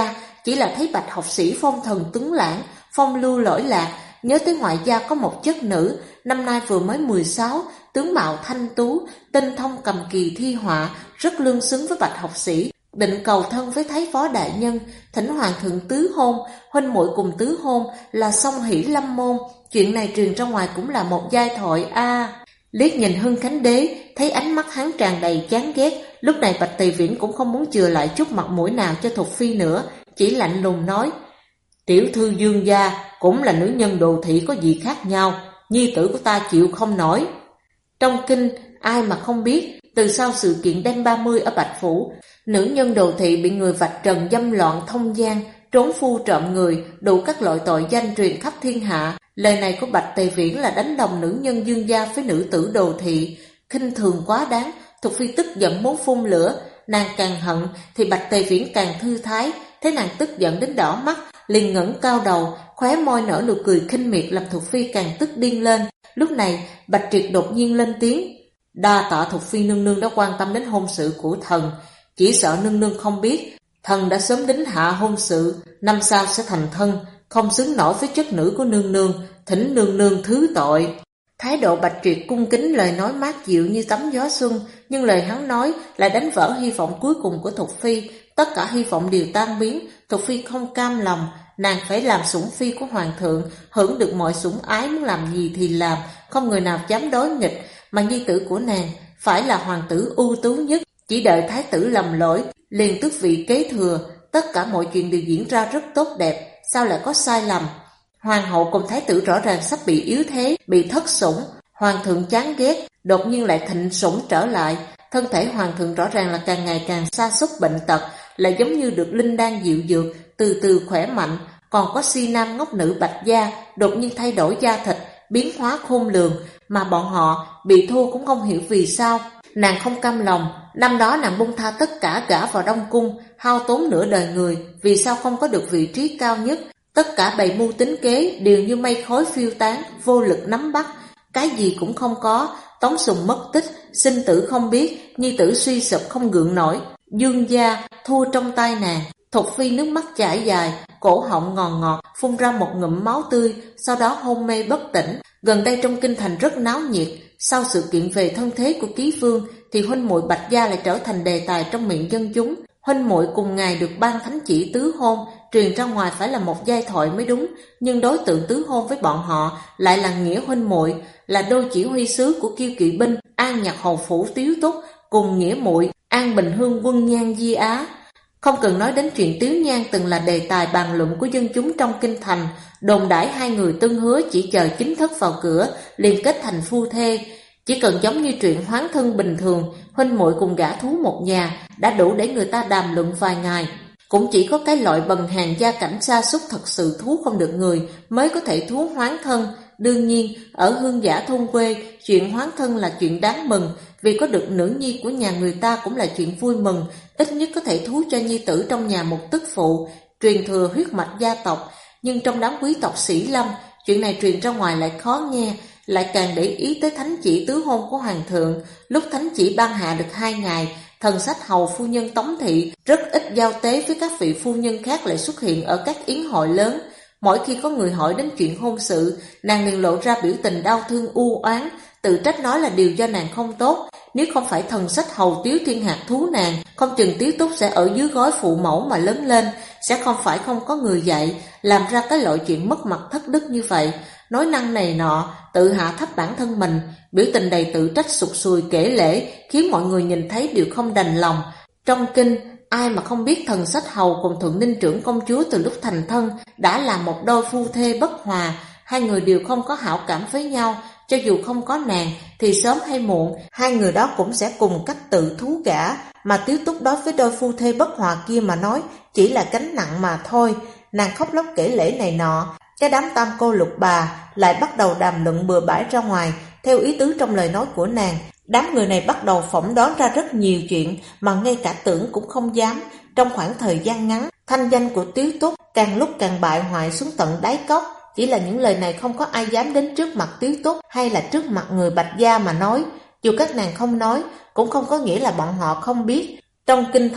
chỉ là thấy bạch học sĩ phong thần tuấn lãng, phong lưu lỗi lạc, nhớ tới ngoại gia có một chất nữ, năm nay vừa mới 16, tướng mạo thanh tú, tinh thông cầm kỳ thi họa, rất lương xứng với bạch học sĩ, định cầu thân với thái phó đại nhân, thỉnh hoàng thượng tứ hôn, huynh muội cùng tứ hôn là song hỷ lâm môn, chuyện này truyền ra ngoài cũng là một giai thoại a. Liếc nhìn Hưng Khánh Đế, thấy ánh mắt hắn tràn đầy chán ghét, lúc này Bạch Tề Viễn cũng không muốn chừa lại chút mặt mũi nào cho Thục Phi nữa, chỉ lạnh lùng nói: tiểu thư Dương gia cũng là nữ nhân đồ thị có gì khác nhau, nhi tử của ta chịu không nổi. Trong kinh, ai mà không biết, từ sau sự kiện đêm 30 ở Bạch Phủ, nữ nhân đồ thị bị người vạch trần dâm loạn thông gian, trốn phu trộm người, đủ các loại tội danh truyền khắp thiên hạ. Lời này của Bạch Tề Viễn là đánh đồng nữ nhân Dương gia với nữ tử đồ thị, khinh thường quá đáng. Thục Phi tức giận muốn phun lửa, nàng càng hận thì Bạch Tề Viễn càng thư thái, thấy nàng tức giận đến đỏ mắt, liền ngẩng cao đầu, khóe môi nở nụ cười khinh miệt làm Thục Phi càng tức điên lên. Lúc này Bạch Triệt đột nhiên lên tiếng: đa tạ Thục Phi nương nương đã quan tâm đến hôn sự của thần, chỉ sợ nương nương không biết, thần đã sớm đính hạ hôn sự, năm sau sẽ thành thân, không xứng nổi với chất nữ của nương nương, thỉnh nương nương thứ tội. Thái độ Bạch Triệt cung kính, lời nói mát dịu như tắm gió xuân, nhưng lời hắn nói lại đánh vỡ hy vọng cuối cùng của Thục Phi. Tất cả hy vọng đều tan biến. Thục Phi không cam lòng, nàng phải làm sủng phi của hoàng thượng, hưởng được mọi sủng ái, muốn làm gì thì làm, không người nào dám đối nghịch. Mà nhi tử của nàng phải là hoàng tử ưu tú nhất, chỉ đợi thái tử lầm lỗi liền tước vị kế thừa. Tất cả mọi chuyện đều diễn ra rất tốt đẹp, sao lại có sai lầm? Hoàng hậu cùng thái tử rõ ràng sắp bị yếu thế, bị thất sủng. Hoàng thượng chán ghét, đột nhiên lại thịnh sủng trở lại. Thân thể hoàng thượng rõ ràng là càng ngày càng sa sút bệnh tật, lại giống như được linh đan dịu dược, từ từ khỏe mạnh. Còn có si nam ngốc nữ Bạch gia đột nhiên thay đổi da thịt, biến hóa khôn lường, mà bọn họ bị thua cũng không hiểu vì sao. Nàng không cam lòng, năm đó nàng buông tha tất cả gả vào Đông Cung, hao tốn nửa đời người, vì sao không có được vị trí cao nhất? Tất cả bày mưu tính kế đều như mây khói phiêu tán, vô lực nắm bắt, cái gì cũng không có. Tống Sùng mất tích, sinh tử không biết, nhi tử suy sụp không gượng nổi, Dương gia thua trong tay nàng. Thục Phi nước mắt chảy dài, cổ họng ngòn ngọt, phun ra một ngụm máu tươi, sau đó hôn mê bất tỉnh. Gần đây trong kinh thành rất náo nhiệt, sau sự kiện về thân thế của Ký Vương thì huynh muội Bạch gia lại trở thành đề tài trong miệng dân chúng. Huynh muội cùng ngài được ban thánh chỉ tứ hôn, truyền ra ngoài phải là một giai thoại mới đúng, nhưng đối tượng tứ hôn với bọn họ lại là nghĩa huynh muội, là đô chỉ huy sứ của Kiêu Kỵ binh An Nhạc hầu phủ Tiếu Túc cùng nghĩa muội An Bình Hương quân Nhan Di Á. Không cần nói đến chuyện Tiếu Nhan từng là đề tài bàn luận của dân chúng trong kinh thành, đồn đãi hai người tân hứa chỉ chờ chính thức vào cửa liền kết thành phu thê. Chỉ cần giống như chuyện hoán thân bình thường, huynh muội cùng gả thú một nhà đã đủ để người ta đàm luận vài ngày. Cũng chỉ có cái loại bần hàn gia cảnh sa sút thật sự thú không được người mới có thể thú hoán thân. Đương nhiên, ở hương giả thôn quê, chuyện hoán thân là chuyện đáng mừng, vì có được nữ nhi của nhà người ta cũng là chuyện vui mừng, ít nhất có thể thú cho nhi tử trong nhà một tức phụ, truyền thừa huyết mạch gia tộc. Nhưng trong đám quý tộc Sĩ Lâm, chuyện này truyền ra ngoài lại khó nghe, lại càng để ý tới thánh chỉ tứ hôn của hoàng thượng. Lúc thánh chỉ ban hạ được 2 ngày, thần sách hầu phu nhân Tống Thị rất ít giao tế với các vị phu nhân khác lại xuất hiện ở các yến hội lớn. Mỗi khi có người hỏi đến chuyện hôn sự, nàng liền lộ ra biểu tình đau thương u oán, tự trách nói là điều do nàng không tốt. Nếu không phải thần sách hầu Tiếu Thiên Hạc thú nàng, không chừng Tiếu Túc sẽ ở dưới gối phụ mẫu mà lớn lên, sẽ không phải không có người dạy, làm ra cái loại chuyện mất mặt thất đức như vậy. Nói năng này nọ, tự hạ thấp bản thân mình, biểu tình đầy tự trách sụt sùi kể lể, khiến mọi người nhìn thấy đều không đành lòng. Trong kinh, ai mà không biết thần sách hầu cùng Thuận Ninh trưởng công chúa từ lúc thành thân đã là một đôi phu thê bất hòa, hai người đều không có hảo cảm với nhau. Cho dù không có nàng thì sớm hay muộn hai người đó cũng sẽ cùng cách tự thú gả, mà Tiếu Túc đối với đôi phu thê bất hòa kia mà nói chỉ là gánh nặng mà thôi. Nàng khóc lóc kể lể này nọ, cái đám tam cô lục bà lại bắt đầu đàm luận bừa bãi ra ngoài. Theo ý tứ trong lời nói của nàng, đám người này bắt đầu phỏng đoán ra rất nhiều chuyện mà ngay cả tưởng cũng không dám. Trong khoảng thời gian ngắn, thanh danh của Tiếu Túc càng lúc càng bại hoại xuống tận đáy cốc. Chỉ là những lời này không có ai dám đến trước mặt Tiếu Túc hay là trước mặt người Bạch gia mà nói. Dù các nàng không nói, cũng không có nghĩa là bọn họ không biết. Trong kinh thành,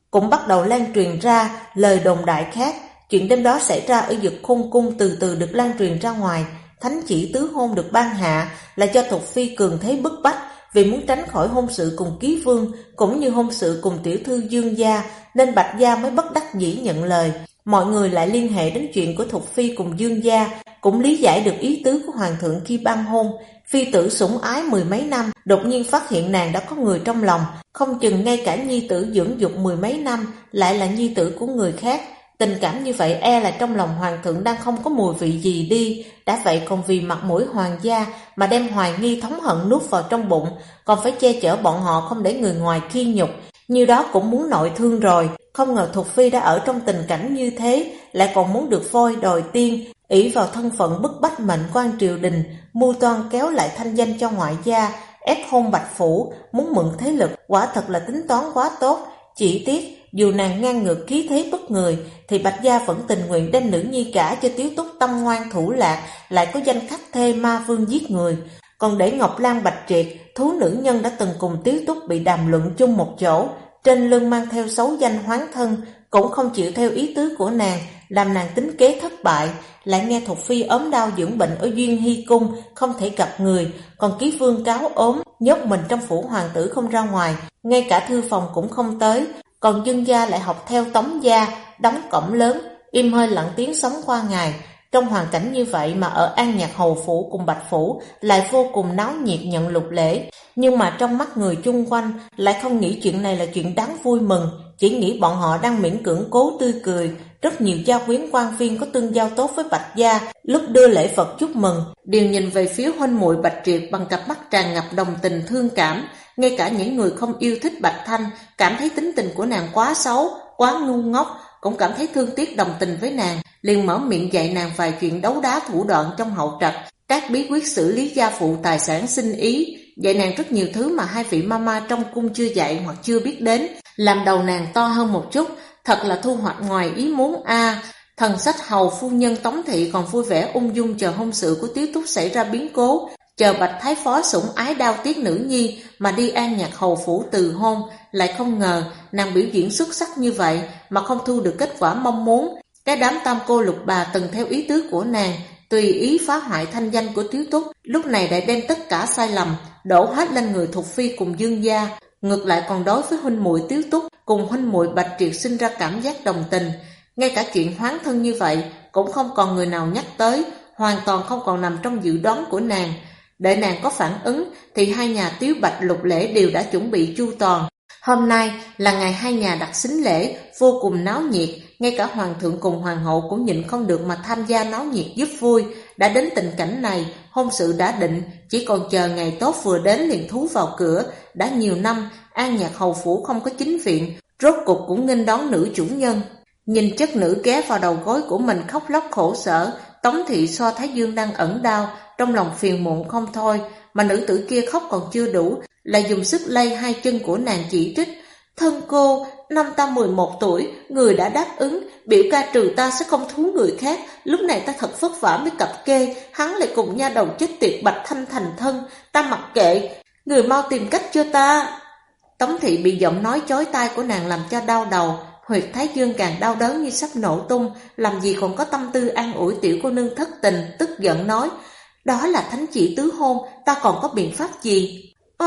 Cũng bắt đầu lan truyền ra lời đồn đại khác. Chuyện đêm đó xảy ra ở Dực Khôn Cung từ từ được lan truyền ra ngoài. Thánh chỉ tứ hôn được ban hạ là do Thục Phi cường thế bức bách, vì muốn tránh khỏi hôn sự cùng Ký Vương cũng như hôn sự cùng tiểu thư Dương gia, nên Bạch gia mới bất đắc dĩ nhận lời. Mọi người lại liên hệ đến chuyện của Thục Phi cùng Dương gia, cũng lý giải được ý tứ của hoàng thượng khi ban hôn. Phi tử sủng ái mười mấy năm, đột nhiên phát hiện nàng đã có người trong lòng, không chừng ngay cả nhi tử dưỡng dục mười mấy năm lại là nhi tử của người khác. Tình cảm như vậy e là trong lòng hoàng thượng đang không có mùi vị gì đi, đã vậy còn vì mặt mũi hoàng gia mà đem hoài nghi thống hận nuốt vào trong bụng, còn phải che chở bọn họ không để người ngoài khi nhục, như đó cũng muốn nội thương rồi. Không ngờ Thục Phi đã ở trong tình cảnh như thế, lại còn muốn được voi đòi tiên, ỷ vào thân phận bức bách mệnh quan triều đình, mưu toan kéo lại thanh danh cho ngoại gia, ép hôn Bạch Phủ, muốn mượn thế lực, quả thật là tính toán quá tốt. Chỉ tiếc dù nàng ngang ngược khí thế bất người, thì Bạch gia vẫn tình nguyện đem nữ nhi cả cho Tiếu Túc tâm ngoan thủ lạc, lại có danh khắc thê ma vương giết người. Còn để Ngọc Lan Bạch Triệt, thú nữ nhân đã từng cùng Tiếu Túc bị đàm luận chung một chỗ, trên lưng mang theo xấu danh hoán thân, cũng không chịu theo ý tứ của nàng, làm nàng tính kế thất bại. Lại nghe Thục Phi ốm đau dưỡng bệnh ở Duyên Hy Cung, không thể gặp người, còn Ký Vương cáo ốm, nhốt mình trong phủ hoàng tử không ra ngoài, ngay cả thư phòng cũng không tới. Còn Dương gia lại học theo Tống gia, đóng cổng lớn, im hơi lặng tiếng sống qua ngày. Trong hoàn cảnh như vậy mà ở An Nhạc Hầu Phủ cùng Bạch Phủ lại vô cùng náo nhiệt nhận lục lễ. Nhưng mà trong mắt người chung quanh lại không nghĩ chuyện này là chuyện đáng vui mừng, chỉ nghĩ bọn họ đang miễn cưỡng cố tươi cười. Rất nhiều gia quyến quan viên có tương giao tốt với Bạch gia, lúc đưa lễ vật chúc mừng đều nhìn về phía huynh muội Bạch Triệt bằng cặp mắt tràn ngập đồng tình thương cảm. Ngay cả những người không yêu thích Bạch Thanh, cảm thấy tính tình của nàng quá xấu, quá ngu ngốc, cũng cảm thấy thương tiếc đồng tình với nàng, liền mở miệng dạy nàng vài chuyện đấu đá thủ đoạn trong hậu trạch, các bí quyết xử lý gia phụ tài sản sinh ý, dạy nàng rất nhiều thứ mà hai vị mama trong cung chưa dạy hoặc chưa biết đến, làm đầu nàng to hơn một chút, thật là thu hoạch ngoài ý muốn a. Thần sách hầu phu nhân Tống Thị còn vui vẻ ung dung chờ hôn sự của Tiếu Túc xảy ra biến cố, chờ Bạch Thái Phó sủng ái đao tiếc nữ nhi mà đi An Nhạc Hầu Phủ từ hôn. Lại không ngờ nàng biểu diễn xuất sắc như vậy mà không thu được kết quả mong muốn. Cái đám tam cô lục bà từng theo ý tứ của nàng, tùy ý phá hoại thanh danh của Tiếu Túc, lúc này lại đem tất cả sai lầm đổ hết lên người Thục Phi cùng Dương gia. Ngược lại còn đối với huynh muội Tiếu Túc cùng huynh muội Bạch Triệt sinh ra cảm giác đồng tình. Ngay cả chuyện hoán thân như vậy cũng không còn người nào nhắc tới, hoàn toàn không còn nằm trong dự đoán của nàng. Đợi nàng có phản ứng thì hai nhà Tiếu Bạch lục lễ đều đã chuẩn bị chu toàn. Hôm nay là ngày hai nhà đặt sính lễ, vô cùng náo nhiệt, ngay cả hoàng thượng cùng hoàng hậu cũng nhịn không được mà tham gia náo nhiệt giúp vui. Đã đến tình cảnh này, hôn sự đã định, chỉ còn chờ ngày tốt vừa đến liền thú vào cửa. Đã nhiều năm, An Nhạc Hầu Phủ không có chính viện, rốt cục cũng nghênh đón nữ chủ nhân. Nhìn chất nữ ghé vào đầu gối của mình khóc lóc khổ sở, Tống Thị so Thái Dương đang ẩn đau, trong lòng phiền muộn không thôi, mà nữ tử kia khóc còn chưa đủ, lại dùng sức lay hai chân của nàng chỉ trích. Thân cô, năm ta 11 tuổi, người đã đáp ứng, biểu ca trừ ta sẽ không thú người khác, lúc này ta thật vất vả mới cặp kê, hắn lại cùng nha đầu chết tiệt Bạch Thanh thành thân, ta mặc kệ, người mau tìm cách cho ta. Tống Thị bị giọng nói chói tai của nàng làm cho đau đầu, huyệt thái dương càng đau đớn như sắp nổ tung, làm gì còn có tâm tư an ủi tiểu cô nương thất tình, tức giận nói, đó là thánh chỉ tứ hôn, ta còn có biện pháp gì?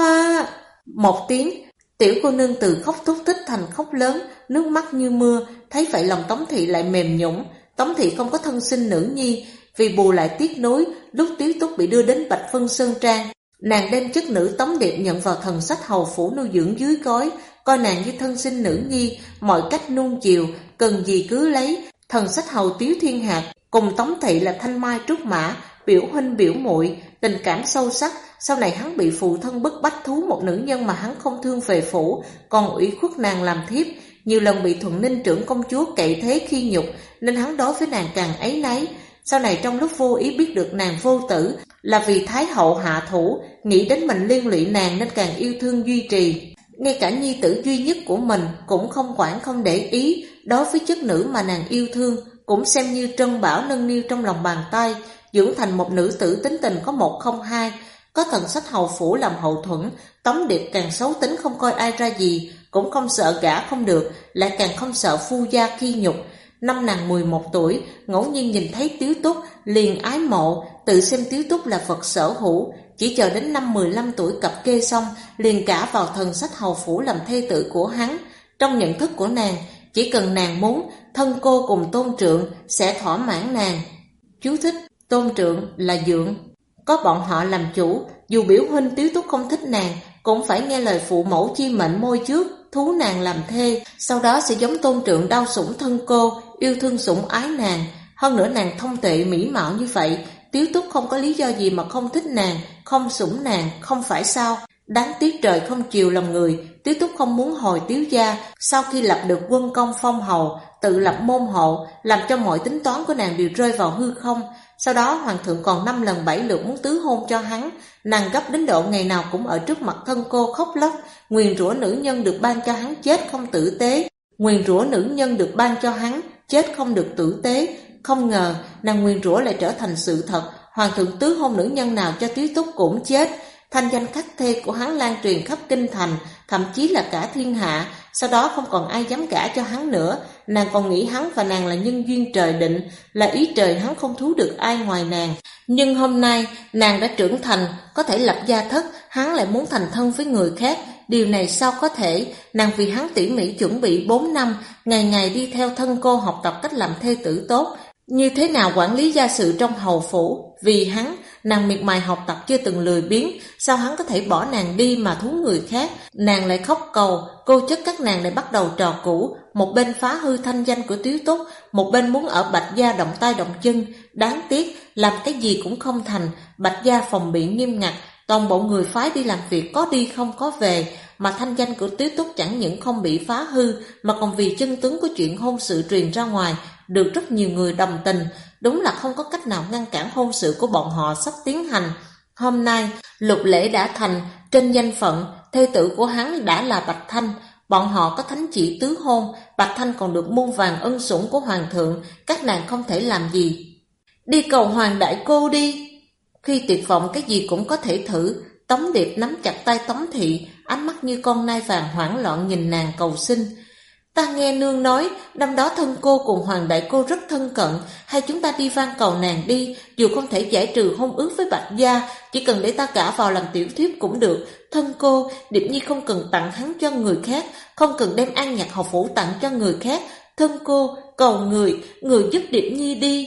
Một tiếng, tiểu cô nương từ khóc thúc thích thành khóc lớn, nước mắt như mưa. Thấy vậy lòng Tống Thị lại mềm nhũn. Tống Thị không có thân sinh nữ nhi, vì bù lại tiếc nuối, lúc Tiếu Túc bị đưa đến Bạch Vân Sơn Trang, nàng đem chất nữ Tống Điệp nhận vào thần sách hầu phủ nuôi dưỡng dưới gối, coi nàng như thân sinh nữ nhi, mọi cách nuông chiều, cần gì cứ lấy. Thần sách hầu Tiếu Thiên Hạc cùng Tống Thị là thanh mai trúc mã, biểu huynh biểu muội, tình cảm sâu sắc. Sau này hắn bị phụ thân bức bách thú một nữ nhân mà hắn không thương về phủ, còn ủy khuất nàng làm thiếp, nhiều lần bị Thuận Ninh trưởng công chúa cậy thế khi nhục, nên hắn đối với nàng càng áy náy. Sau này trong lúc vô ý biết được nàng vô tử là vì Thái hậu hạ thủ, nghĩ đến mình liên lụy nàng nên càng yêu thương duy trì. Ngay cả nhi tử duy nhất của mình cũng không quản không để ý, đối với chất nữ mà nàng yêu thương cũng xem như trân bảo nâng niu trong lòng bàn tay, dưỡng thành một nữ tử tính tình có một không hai. Có thần sách hầu phủ làm hậu thuẫn, Tống Điệp càng xấu tính không coi ai ra gì, cũng không sợ gả không được, lại càng không sợ phu gia khi nhục. Năm nàng 11 tuổi, ngẫu nhiên nhìn thấy Tiếu Túc, liền ái mộ, tự xem Tiếu Túc là vật sở hữu. Chỉ chờ đến năm 15 tuổi cập kê xong, liền gả vào thần sách hầu phủ làm thê tử của hắn. Trong nhận thức của nàng, chỉ cần nàng muốn, thân cô cùng tôn trượng sẽ thỏa mãn nàng. Chú thích: tôn trượng là dượng, có bọn họ làm chủ, dù biểu huynh Tiếu Túc không thích nàng, cũng phải nghe lời phụ mẫu chi mệnh môi trước, thú nàng làm thê, sau đó sẽ giống tôn trượng đau sủng thân cô, yêu thương sủng ái nàng. Hơn nữa nàng thông tuệ mỹ mạo như vậy, Tiếu Túc không có lý do gì mà không thích nàng, không sủng nàng, không phải sao? Đáng tiếc trời không chiều lòng người, Tiếu Túc không muốn hồi Tiếu gia. Sau khi lập được quân công phong hầu, tự lập môn hộ, làm cho mọi tính toán của nàng đều rơi vào hư không. Sau đó hoàng thượng còn 5 lần 7 lượt muốn tứ hôn cho hắn, nàng gấp đến độ ngày nào cũng ở trước mặt thân cô khóc lóc, nguyền rủa nữ nhân được ban cho hắn chết không tử tế, nguyền rủa nữ nhân được ban cho hắn chết không được tử tế. Không ngờ nàng nguyền rủa lại trở thành sự thật, hoàng thượng tứ hôn nữ nhân nào cho Tiếu Túc cũng chết. Thanh danh khắc thê của hắn lan truyền khắp kinh thành, thậm chí là cả thiên hạ. Sau đó không còn ai dám gả cho hắn nữa. Nàng còn nghĩ hắn và nàng là nhân duyên trời định, là ý trời hắn không thú được ai ngoài nàng. Nhưng hôm nay nàng đã trưởng thành, có thể lập gia thất, hắn lại muốn thành thân với người khác. Điều này sao có thể? Nàng vì hắn tỉ mỉ chuẩn bị 4 năm, ngày ngày đi theo thân cô học tập cách làm thê tử tốt, như thế nào quản lý gia sự trong hầu phủ. Vì hắn, nàng miệt mài học tập chưa từng lười biếng, sao hắn có thể bỏ nàng đi mà thú người khác? Nàng lại khóc cầu, cô chất các nàng lại bắt đầu trò cũ, một bên phá hư thanh danh của Tiếu Túc, một bên muốn ở Bạch gia động tay động chân. Đáng tiếc, làm cái gì cũng không thành. Bạch gia phòng bị nghiêm ngặt, toàn bộ người phái đi làm việc có đi không có về, mà thanh danh của Tiếu Túc chẳng những không bị phá hư, mà còn vì chân tướng của chuyện hôn sự truyền ra ngoài, được rất nhiều người đồng tình. Đúng là không có cách nào ngăn cản hôn sự của bọn họ sắp tiến hành. Hôm nay, Lục Lễ đã thành, trên danh phận, thê tử của hắn đã là Bạch Thanh. Bọn họ có thánh chỉ tứ hôn, Bạch Thanh còn được muôn vàng ân sủng của hoàng thượng, các nàng không thể làm gì. Đi cầu hoàng đại cô đi. Khi tuyệt vọng cái gì cũng có thể thử, Tống Điệp nắm chặt tay Tống Thị, ánh mắt như con nai vàng hoảng loạn nhìn nàng cầu xin. Ta nghe nương nói, năm đó thân cô cùng hoàng đại cô rất thân cận, hay chúng ta đi van cầu nàng đi, dù không thể giải trừ hôn ước với Bạch gia, chỉ cần để ta gả vào làm tiểu thiếp cũng được. Thân cô, Điệp Nhi không cần tặng hắn cho người khác, không cần đem An Nhạc hầu phủ tặng cho người khác. Thân cô, cầu người giúp Điệp Nhi đi.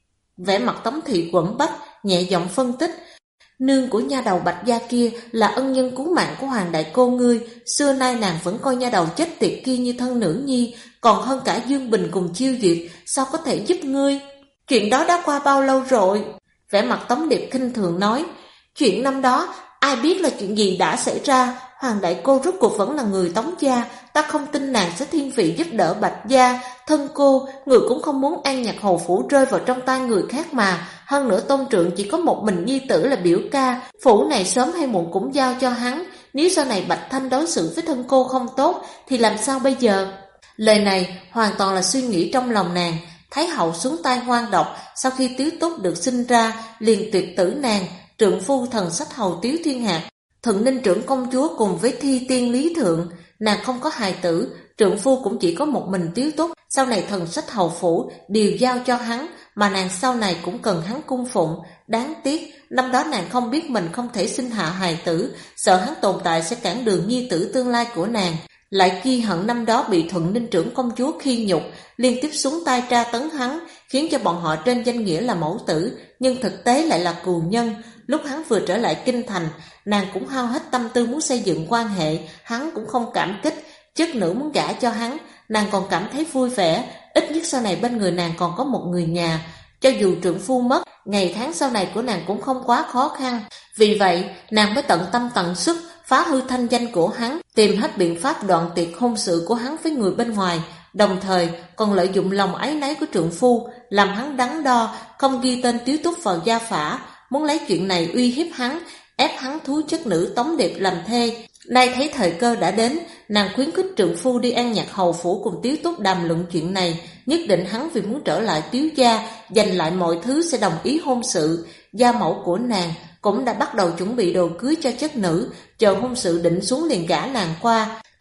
Vẻ mặt Tống Thị quẫn bách, nhẹ giọng phân tích. Nương của nha đầu Bạch gia kia là ân nhân cứu mạng của hoàng đại cô ngươi, xưa nay nàng vẫn coi nha đầu chết tiệt kia như thân nữ nhi, còn hơn cả Dương Bình cùng Chiêu Duyệt, sao có thể giúp ngươi? Chuyện đó đã qua bao lâu rồi? Vẻ mặt Tống Điệp khinh thường nói. Chuyện năm đó, ai biết là chuyện gì đã xảy ra, hoàng đại cô rốt cuộc vẫn là người Tống gia, ta không tin nàng sẽ thiên vị giúp đỡ Bạch gia. Thân cô, người cũng không muốn An Nhạc hầu phủ rơi vào trong tay người khác mà. Hơn nữa tôn trượng chỉ có một mình nhi tử là biểu ca, phủ này sớm hay muộn cũng giao cho hắn. Nếu sau này Bạch Thanh đối xử với thân cô không tốt, thì làm sao bây giờ? Lời này hoàn toàn là suy nghĩ trong lòng nàng. Thái hậu xuống tay hoang độc, sau khi Tiếu Túc được sinh ra, liền tuyệt tử nàng. Trượng phu thần sách hầu Tiếu Thiên Hạc, Thuận Ninh trưởng công chúa cùng với Thi Tiên Lý Thượng, nàng không có hài tử, trượng phu cũng chỉ có một mình Tiếu Túc. Sau này thần sách hầu phủ đều giao cho hắn, mà nàng sau này cũng cần hắn cung phụng. Đáng tiếc, năm đó nàng không biết mình không thể sinh hạ hài tử, sợ hắn tồn tại sẽ cản đường nhi tử tương lai của nàng. Lại ghi hận năm đó bị Thuận Ninh trưởng công chúa khi nhục, liên tiếp xuống tay tra tấn hắn, khiến cho bọn họ trên danh nghĩa là mẫu tử, nhưng thực tế lại là cừu nhân. Lúc hắn vừa trở lại kinh thành, nàng cũng hao hết tâm tư muốn xây dựng quan hệ, hắn cũng không cảm kích. Chất nữ muốn gả cho hắn, nàng còn cảm thấy vui vẻ, ít nhất sau này bên người nàng còn có một người nhà. Cho dù trượng phu mất, ngày tháng sau này của nàng cũng không quá khó khăn. Vì vậy, nàng mới tận tâm tận sức phá hư thanh danh của hắn, tìm hết biện pháp đoạn tuyệt hôn sự của hắn với người bên ngoài, đồng thời còn lợi dụng lòng áy náy của trượng phu, làm hắn đắn đo, không ghi tên Tiếu Túc vào gia phả, muốn lấy chuyện này uy hiếp hắn, ép hắn thú chất nữ Tống Điệp làm thê. Nay thấy thời cơ đã đến, nàng khuyến khích trượng phu đi An Nhạc hầu phủ cùng Tiếu Túc đàm luận chuyện này, nhất định hắn vì muốn trở lại Tiếu gia, giành lại mọi thứ sẽ đồng ý hôn sự. Gia mẫu của nàng cũng đã bắt đầu chuẩn bị đồ cưới cho chất nữ, chờ hôn sự định xuống liền gả nàng qua.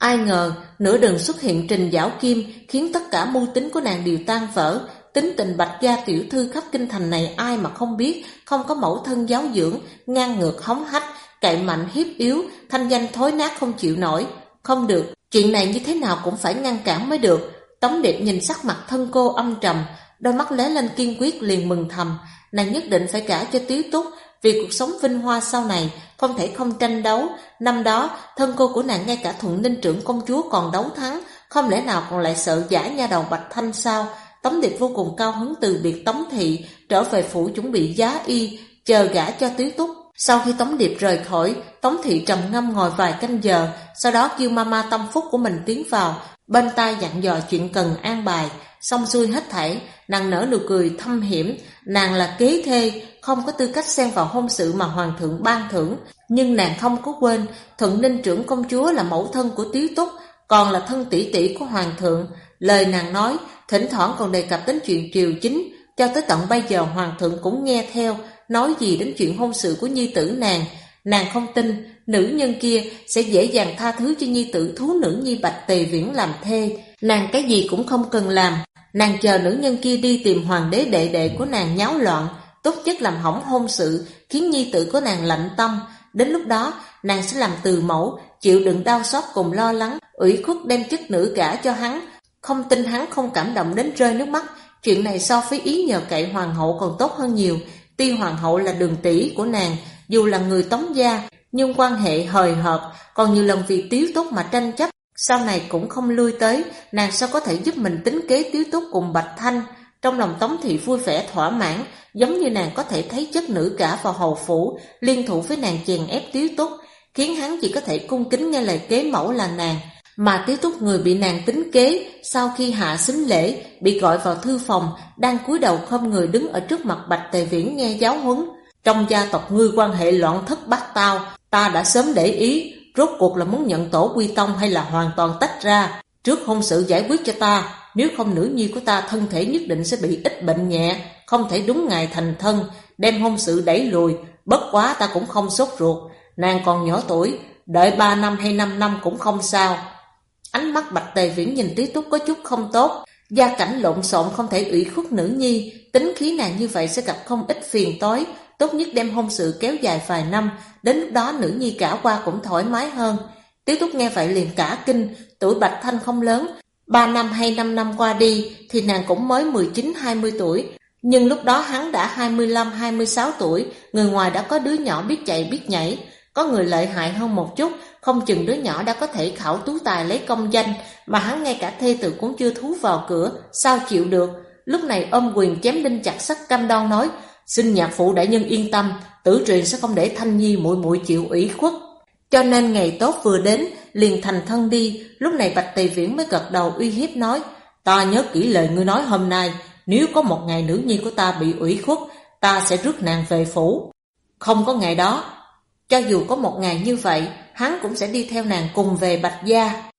Ai ngờ nửa đường xuất hiện Trình Giảo Kim khiến tất cả mưu tính của nàng đều tan vỡ. Tính tình Bạch gia tiểu thư khắp kinh thành này ai mà không biết, không có mẫu thân giáo dưỡng, ngang ngược hống hách, cậy mạnh hiếp yếu, thanh danh thối nát không chịu nổi. Không được, chuyện này như thế nào cũng phải ngăn cản mới được. Tống Điệp nhìn sắc mặt thân cô âm trầm, đôi mắt lóe lên kiên quyết, liền mừng thầm, nàng nhất định phải gả cho Tiếu Túc, vì cuộc sống vinh hoa sau này không thể không tranh đấu. Năm đó thân cô của nàng ngay cả Thuận Ninh trưởng công chúa còn đấu thắng, không lẽ nào còn lại sợ giả nha đầu Bạch Thanh sao? Tống Điệp vô cùng cao hứng từ biệt Tống thị, trở về phủ chuẩn bị giá y, chờ gả cho Tiếu Túc. Sau khi Tống Điệp rời khỏi, Tống thị trầm ngâm ngồi vài canh giờ, sau đó kêu mama tâm phúc của mình tiến vào, bên tai dặn dò chuyện cần an bài. Xong xuôi hết thảy, nàng nở nụ cười thâm hiểm. Nàng là kế thê, không có tư cách xen vào hôn sự mà hoàng thượng ban thưởng, nhưng nàng không có quên Thuận Ninh trưởng công chúa là mẫu thân của Tiếu Túc, còn là thân tỷ tỷ của hoàng thượng. Lời nàng nói thỉnh thoảng còn đề cập đến chuyện triều chính, cho tới tận bây giờ hoàng thượng cũng nghe theo. Nói gì đến chuyện hôn sự của nhi tử nàng không tin nữ nhân kia sẽ dễ dàng tha thứ cho nhi tử thú nữ nhi Bạch Tề Viễn làm thê. Nàng cái gì cũng không cần làm, nàng chờ nữ nhân kia đi tìm hoàng đế đệ đệ của nàng nháo loạn, tốt nhất làm hỏng hôn sự, khiến nhi tử của nàng lạnh tâm. Đến lúc đó nàng sẽ làm từ mẫu, chịu đựng đau xót cùng lo lắng, ủy khuất đem chức nữ gả cho hắn. Không tin hắn không cảm động đến rơi nước mắt. Chuyện này so với ý nhờ cậy hoàng hậu còn tốt hơn nhiều. Tuy hoàng hậu là đường tỷ của nàng, dù là người Tống gia, nhưng quan hệ hời hợt, còn nhiều lần vì Tiếu Túc mà tranh chấp, sau này cũng không lui tới. Nàng sao có thể giúp mình tính kế Tiếu Túc cùng Bạch Thanh? Trong lòng Tống thị vui vẻ thỏa mãn, giống như nàng có thể thấy chất nữ cả vào hầu phủ, liên thủ với nàng chèn ép Tiếu Túc, khiến hắn chỉ có thể cung kính nghe lời kế mẫu là nàng. Mà Tiếu Túc người bị nàng tính kế, sau khi hạ xính lễ, bị gọi vào thư phòng, đang cúi đầu không người đứng ở trước mặt Bạch Tề Viễn nghe giáo huấn. Trong gia tộc ngươi quan hệ loạn thất bát tao, ta đã sớm để ý, rốt cuộc là muốn nhận tổ quy tông hay là hoàn toàn tách ra. Trước hôn sự giải quyết cho ta, nếu không nữ nhi của ta thân thể nhất định sẽ bị ít bệnh nhẹ, không thể đúng ngày thành thân, đem hôn sự đẩy lùi. Bất quá ta cũng không sốt ruột, nàng còn nhỏ tuổi, đợi 3 năm hay 5 năm cũng không sao. Ánh mắt Bạch Tề Viễn nhìn Tiếu Túc có chút không tốt, gia cảnh lộn xộn không thể ủy khuất nữ nhi, tính khí nàng như vậy sẽ gặp không ít phiền toái, tốt nhất đem hôn sự kéo dài vài năm, đến lúc đó nữ nhi cả qua cũng thoải mái hơn. Tiếu Túc nghe vậy liền cả kinh, tuổi Bạch Thanh không lớn, 3 năm hay 5 năm qua đi thì nàng cũng mới 19-20 tuổi, nhưng lúc đó hắn đã 25-26 tuổi, người ngoài đã có đứa nhỏ biết chạy biết nhảy. Có người lợi hại hơn một chút, không chừng đứa nhỏ đã có thể khảo tú tài lấy công danh, mà hắn ngay cả thê tử cũng chưa thú vào cửa, sao chịu được. Lúc này ôm quyền chém đinh chặt sắt cam đoan nói, xin nhạc phụ đại nhân yên tâm, tử truyền sẽ không để Thanh Nhi muội muội chịu ủy khuất. Cho nên ngày tốt vừa đến, liền thành thân đi. Lúc này Bạch Tề Viễn mới gật đầu uy hiếp nói, ta nhớ kỹ lời ngươi nói hôm nay, nếu có một ngày nữ nhi của ta bị ủy khuất, ta sẽ rước nàng về phủ. Không có ngày đó, cho dù có một ngày như vậy, hắn cũng sẽ đi theo nàng cùng về Bạch gia.